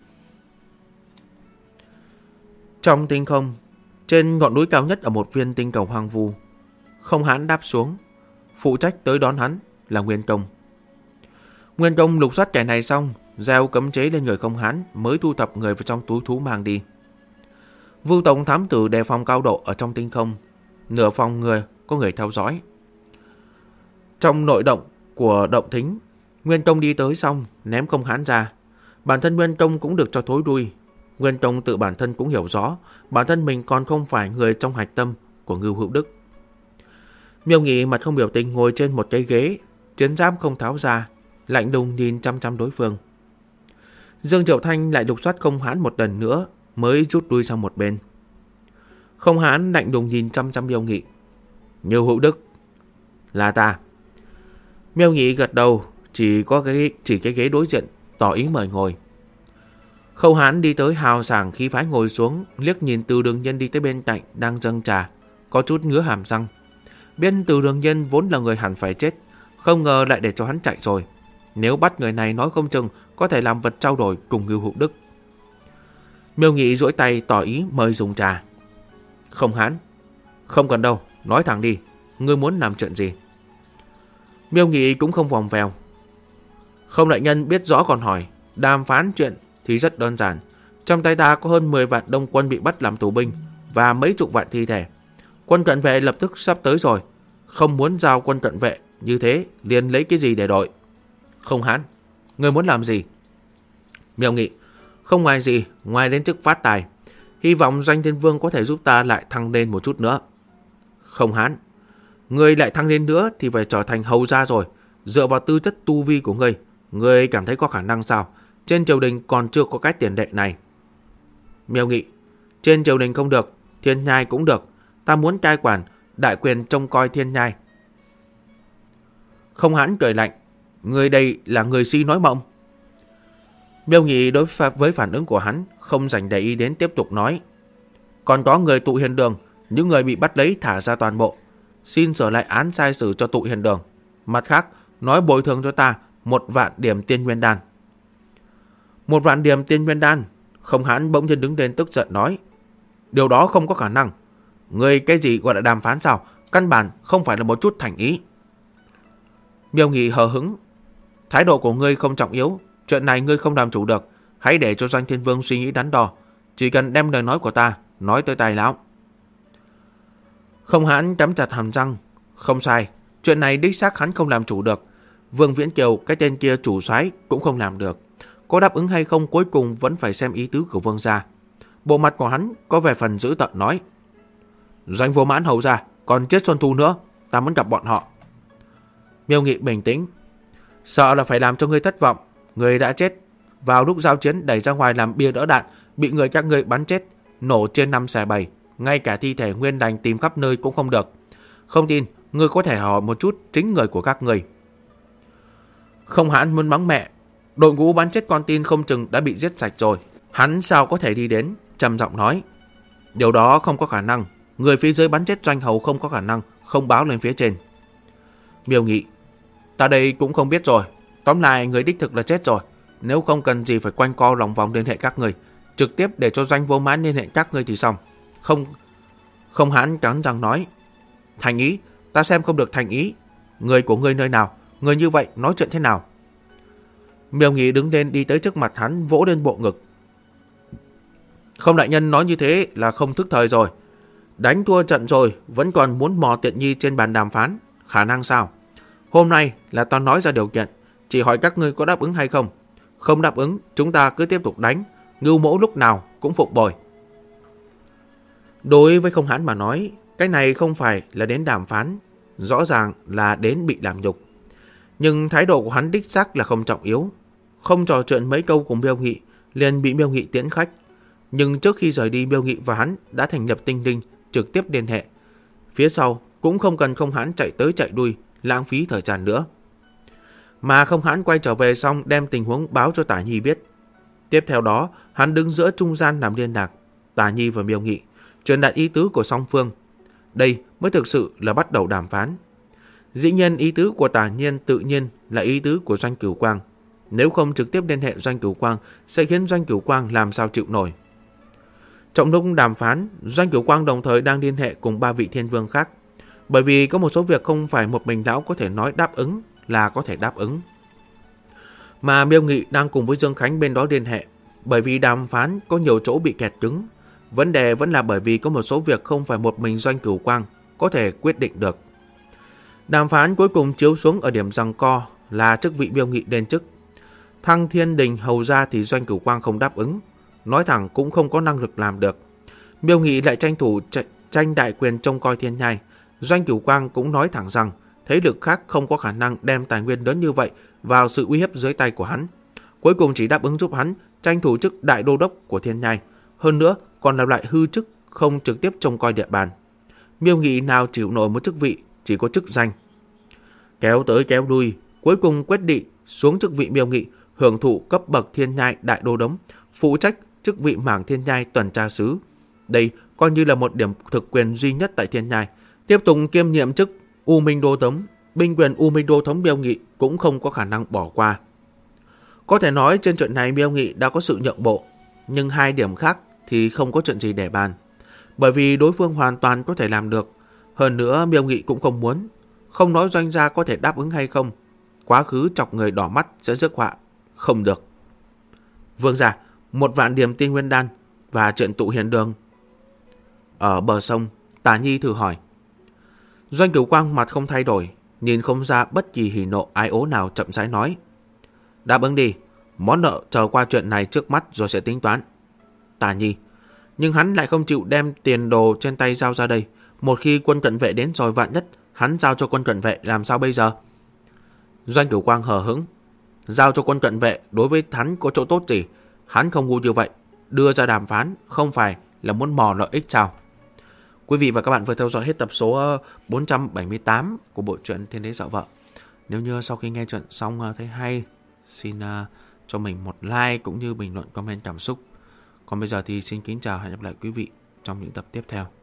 Trong tinh không, trên ngọn núi cao nhất ở một viên tinh cầu hoang vu, Không Hán đáp xuống, phụ trách tới đón hắn là Nguyên Công. Nguyên Công lục soát kẻ này xong, gieo cấm chế lên người Không Hán mới thu thập người vào trong túi thú mang đi. Vưu Tổng thám tử đề phòng cao độ ở trong tinh không, nửa phòng người có người theo dõi. Trong nội động của động thính, Nguyên Công đi tới xong ném Không Hán ra, bản thân Nguyên Công cũng được cho thối đuôi. Nguyên Công tự bản thân cũng hiểu rõ bản thân mình còn không phải người trong hạch tâm của Ngưu Hữu Đức. Miêu Nghị mặt không biểu tình ngồi trên một cái ghế, chiến giáp không tháo ra, lạnh lùng nhìn chăm chăm đối phương. Dương Triệu Thanh lại lục soát Không Hán một lần nữa mới rút lui sang một bên. Không Hán lạnh lùng nhìn chăm chăm Miêu Nghị. Ngưu Hữu Đức, là ta. Miêu Nghị gật đầu, chỉ cái ghế đối diện, tỏ ý mời ngồi. Không Hán đi tới hào sảng khí phái ngồi xuống, liếc nhìn Từ Đường Nhân đi tới bên cạnh đang dâng trà, có chút ngứa hàm răng. Biết Từ Đường Nhân vốn là người hẳn phải chết, không ngờ lại để cho hắn chạy rồi. Nếu bắt người này nói không chừng có thể làm vật trao đổi cùng Ngưu Hữu Đức. Miêu Nghị duỗi tay tỏ ý mời dùng trà. Không Hán, không cần đâu, nói thẳng đi, ngươi muốn làm chuyện gì? Miêu Nghị cũng không vòng vèo. Không đại nhân biết rõ còn hỏi, đàm phán chuyện thì rất đơn giản. Trong tay ta có hơn 10 vạn đông quân bị bắt làm tù binh và mấy chục vạn thi thể. Quân cận vệ lập tức sắp tới rồi. Không muốn giao quân cận vệ như thế, liền lấy cái gì để đổi? Không Hán, ngươi muốn làm gì? Miêu Nghị, không ngoài gì, ngoài đến chức phát tài. Hy vọng Doanh Thiên Vương có thể giúp ta lại thăng lên một chút nữa. Không Hán, ngươi lại thăng lên nữa thì phải trở thành hầu gia rồi. Dựa vào tư chất tu vi của ngươi cảm thấy có khả năng sao? Trên triều đình còn chưa có cái tiền lệ này. Miêu Nghị, trên triều đình không được, Thiên Nhai cũng được. Ta muốn cai quản, đại quyền trông coi Thiên Nhai. Không Hán cười lạnh, ngươi đây là người si nói mộng. Miêu Nghị đối với phản ứng của hắn không dành để ý đến, tiếp tục nói. Còn có người Tụ Hiền Đường, những người bị bắt lấy thả ra toàn bộ. Xin sửa lại án sai xử cho Tụ Hiền Đường. Mặt khác, nói bồi thường cho ta 1 vạn điểm tiên nguyên đan. 1 vạn điểm tiên nguyên đan? Không Hán bỗng nhiên đứng lên tức giận nói. Điều đó không có khả năng. Ngươi cái gì gọi là đàm phán sao? Căn bản không phải là một chút thành ý. Miêu Nghị hờ hững. Thái độ của ngươi không trọng yếu. Chuyện này ngươi không làm chủ được. Hãy để cho Doanh Thiên Vương suy nghĩ đắn đo. Chỉ cần đem lời nói của ta nói tới tai lão. Không Hán cắm chặt hàm răng. Không sai, chuyện này đích xác hắn không làm chủ được. Vương Viễn Kiều, cái tên kia chủ soái cũng không làm được. Có đáp ứng hay không cuối cùng vẫn phải xem ý tứ của Vương gia. Bộ mặt của hắn có vẻ phần dữ tợn nói. Doanh Vô Mãn hầu gia, còn chết Xuân Thu nữa, ta muốn gặp bọn họ. Miêu Nghị bình tĩnh. Sợ là phải làm cho ngươi thất vọng. Ngươi đã chết. Vào lúc giao chiến đẩy ra ngoài làm bia đỡ đạn, bị người các ngươi bắn chết, nổ trên 5 xẻ 7. Ngay cả thi thể nguyên lành tìm khắp nơi cũng không được. Không tin, ngươi có thể hỏi một chút chính người của các ngươi. Không Hán muốn mắng mẹ. Đội ngũ bắn chết con tin không chừng đã bị giết sạch rồi. Hắn sao có thể đi đến? Trầm giọng nói. Điều đó không có khả năng. Người phía dưới bắn chết Doanh hầu không có khả năng không báo lên phía trên. Miêu Nghị, ta đây cũng không biết rồi. Tóm lại người đích thực là chết rồi. Nếu không cần gì phải quanh co lòng vòng liên hệ các người, trực tiếp để cho Doanh Vô Mãn liên hệ các ngươi thì xong. Không Hán cắn răng nói. Thành ý, ta xem không được thành ý. Người của ngươi nơi nào? Người như vậy nói chuyện thế nào? Miêu Nghị đứng lên đi tới trước mặt hắn, vỗ lên bộ ngực. Không đại nhân nói như thế là không thức thời rồi. Đánh thua trận rồi vẫn còn muốn mò tiện nghi trên bàn đàm phán. Khả năng sao? Hôm nay là ta nói ra điều kiện, chỉ hỏi các ngươi có đáp ứng hay không. Không đáp ứng, chúng ta cứ tiếp tục đánh. Ngưu Mỗ lúc nào cũng phục bồi. Đối với Không Hán mà nói, cái này không phải là đến đàm phán, rõ ràng là đến bị làm nhục. Nhưng thái độ của hắn đích xác là không trọng yếu. Không trò chuyện mấy câu cùng Miêu Nghị, liền bị Miêu Nghị tiễn khách. Nhưng trước khi rời đi, Miêu Nghị và hắn đã thành lập tinh linh, trực tiếp liên hệ. Phía sau cũng không cần Không Hán chạy tới chạy đuôi, lãng phí thời gian nữa. Mà Không Hán quay trở về xong đem tình huống báo cho Tả Nhi biết. Tiếp theo đó, hắn đứng giữa trung gian làm liên lạc, Tả Nhi và Miêu Nghị, truyền đạt ý tứ của song phương. Đây mới thực sự là bắt đầu đàm phán. Dĩ nhiên ý tứ của Tả Nhiên tự nhiên là ý tứ của Doanh Cửu Quang. Nếu không trực tiếp liên hệ Doanh Cửu Quang sẽ khiến Doanh Cửu Quang làm sao chịu nổi. Trong lúc đàm phán, Doanh Cửu Quang đồng thời đang liên hệ cùng 3 vị thiên vương khác. Bởi vì có một số việc không phải một mình lão có thể nói đáp ứng là có thể đáp ứng. Mà Miêu Nghị đang cùng với Dương Khánh bên đó liên hệ. Bởi vì đàm phán có nhiều chỗ bị kẹt cứng. Vấn đề vẫn là bởi vì có một số việc không phải một mình Doanh Cửu Quang có thể quyết định được. Đàm phán cuối cùng chiếu xuống ở điểm giằng co là chức vị Miêu Nghị lên chức. Thăng Thiên Đình hầu ra thì Doanh Cửu Quang không đáp ứng. Nói thẳng cũng không có năng lực làm được. Miêu Nghị lại tranh thủ tranh đại quyền trông coi Thiên Nhai. Doanh Cửu Quang cũng nói thẳng rằng thế lực khác không có khả năng đem tài nguyên lớn như vậy vào sự uy hiếp dưới tay của hắn. Cuối cùng chỉ đáp ứng giúp hắn tranh thủ chức đại đô đốc của Thiên Nhai. Hơn nữa còn là loại hư chức, không trực tiếp trông coi địa bàn. Miêu Nghị nào chịu nổi một chức vị, chỉ có chức danh. Kéo tới kéo lui, cuối cùng quyết định xuống chức vị Miêu Nghị, hưởng thụ cấp bậc Thiên Nhai đại đô đốc, phụ trách chức vị mảng Thiên Nhai tuần tra sứ. Đây coi như là một điểm thực quyền duy nhất tại Thiên Nhai. Tiếp tục kiêm nhiệm chức U Minh Đô Thống, binh quyền U Minh Đô Thống Miêu Nghị cũng không có khả năng bỏ qua. Có thể nói trên chuyện này Miêu Nghị đã có sự nhượng bộ, nhưng 2 điểm khác thì không có chuyện gì để bàn. Bởi vì đối phương hoàn toàn có thể làm được. Hơn nữa Miêu Nghị cũng không muốn. Không nói doanh gia có thể đáp ứng hay không, quá khứ chọc người đỏ mắt sẽ rước họa. Không được. Vương gia, 1 vạn điểm tiên nguyên đan và chuyện tụ hiền đường ở bờ sông. Tả Nhi thử hỏi. Doanh Cửu Quang mặt không thay đổi, nhìn không ra bất kỳ hỉ nộ ái ố nào, chậm rãi nói. Đáp ứng đi, món nợ chờ qua chuyện này trước mắt rồi sẽ tính toán. Tả Nhi, nhưng hắn lại không chịu đem tiền đồ trên tay giao ra đây. Một khi quân cận vệ đến rồi, vạn nhất hắn giao cho quân cận vệ làm sao bây giờ? Doanh Cửu Quang hờ hững. Giao cho quân cận vệ đối với hắn có chỗ tốt gì? Hắn không ngu như vậy, đưa ra đàm phán không phải là muốn mò lợi ích sao? Quý vị và các bạn vừa theo dõi hết tập số 478 của bộ truyện Thiên Đế Dạo Vợ. Nếu như sau khi nghe chuyện xong thấy hay, xin cho mình một like cũng như bình luận comment cảm xúc. Còn bây giờ thì xin kính chào, hẹn gặp lại quý vị trong những tập tiếp theo.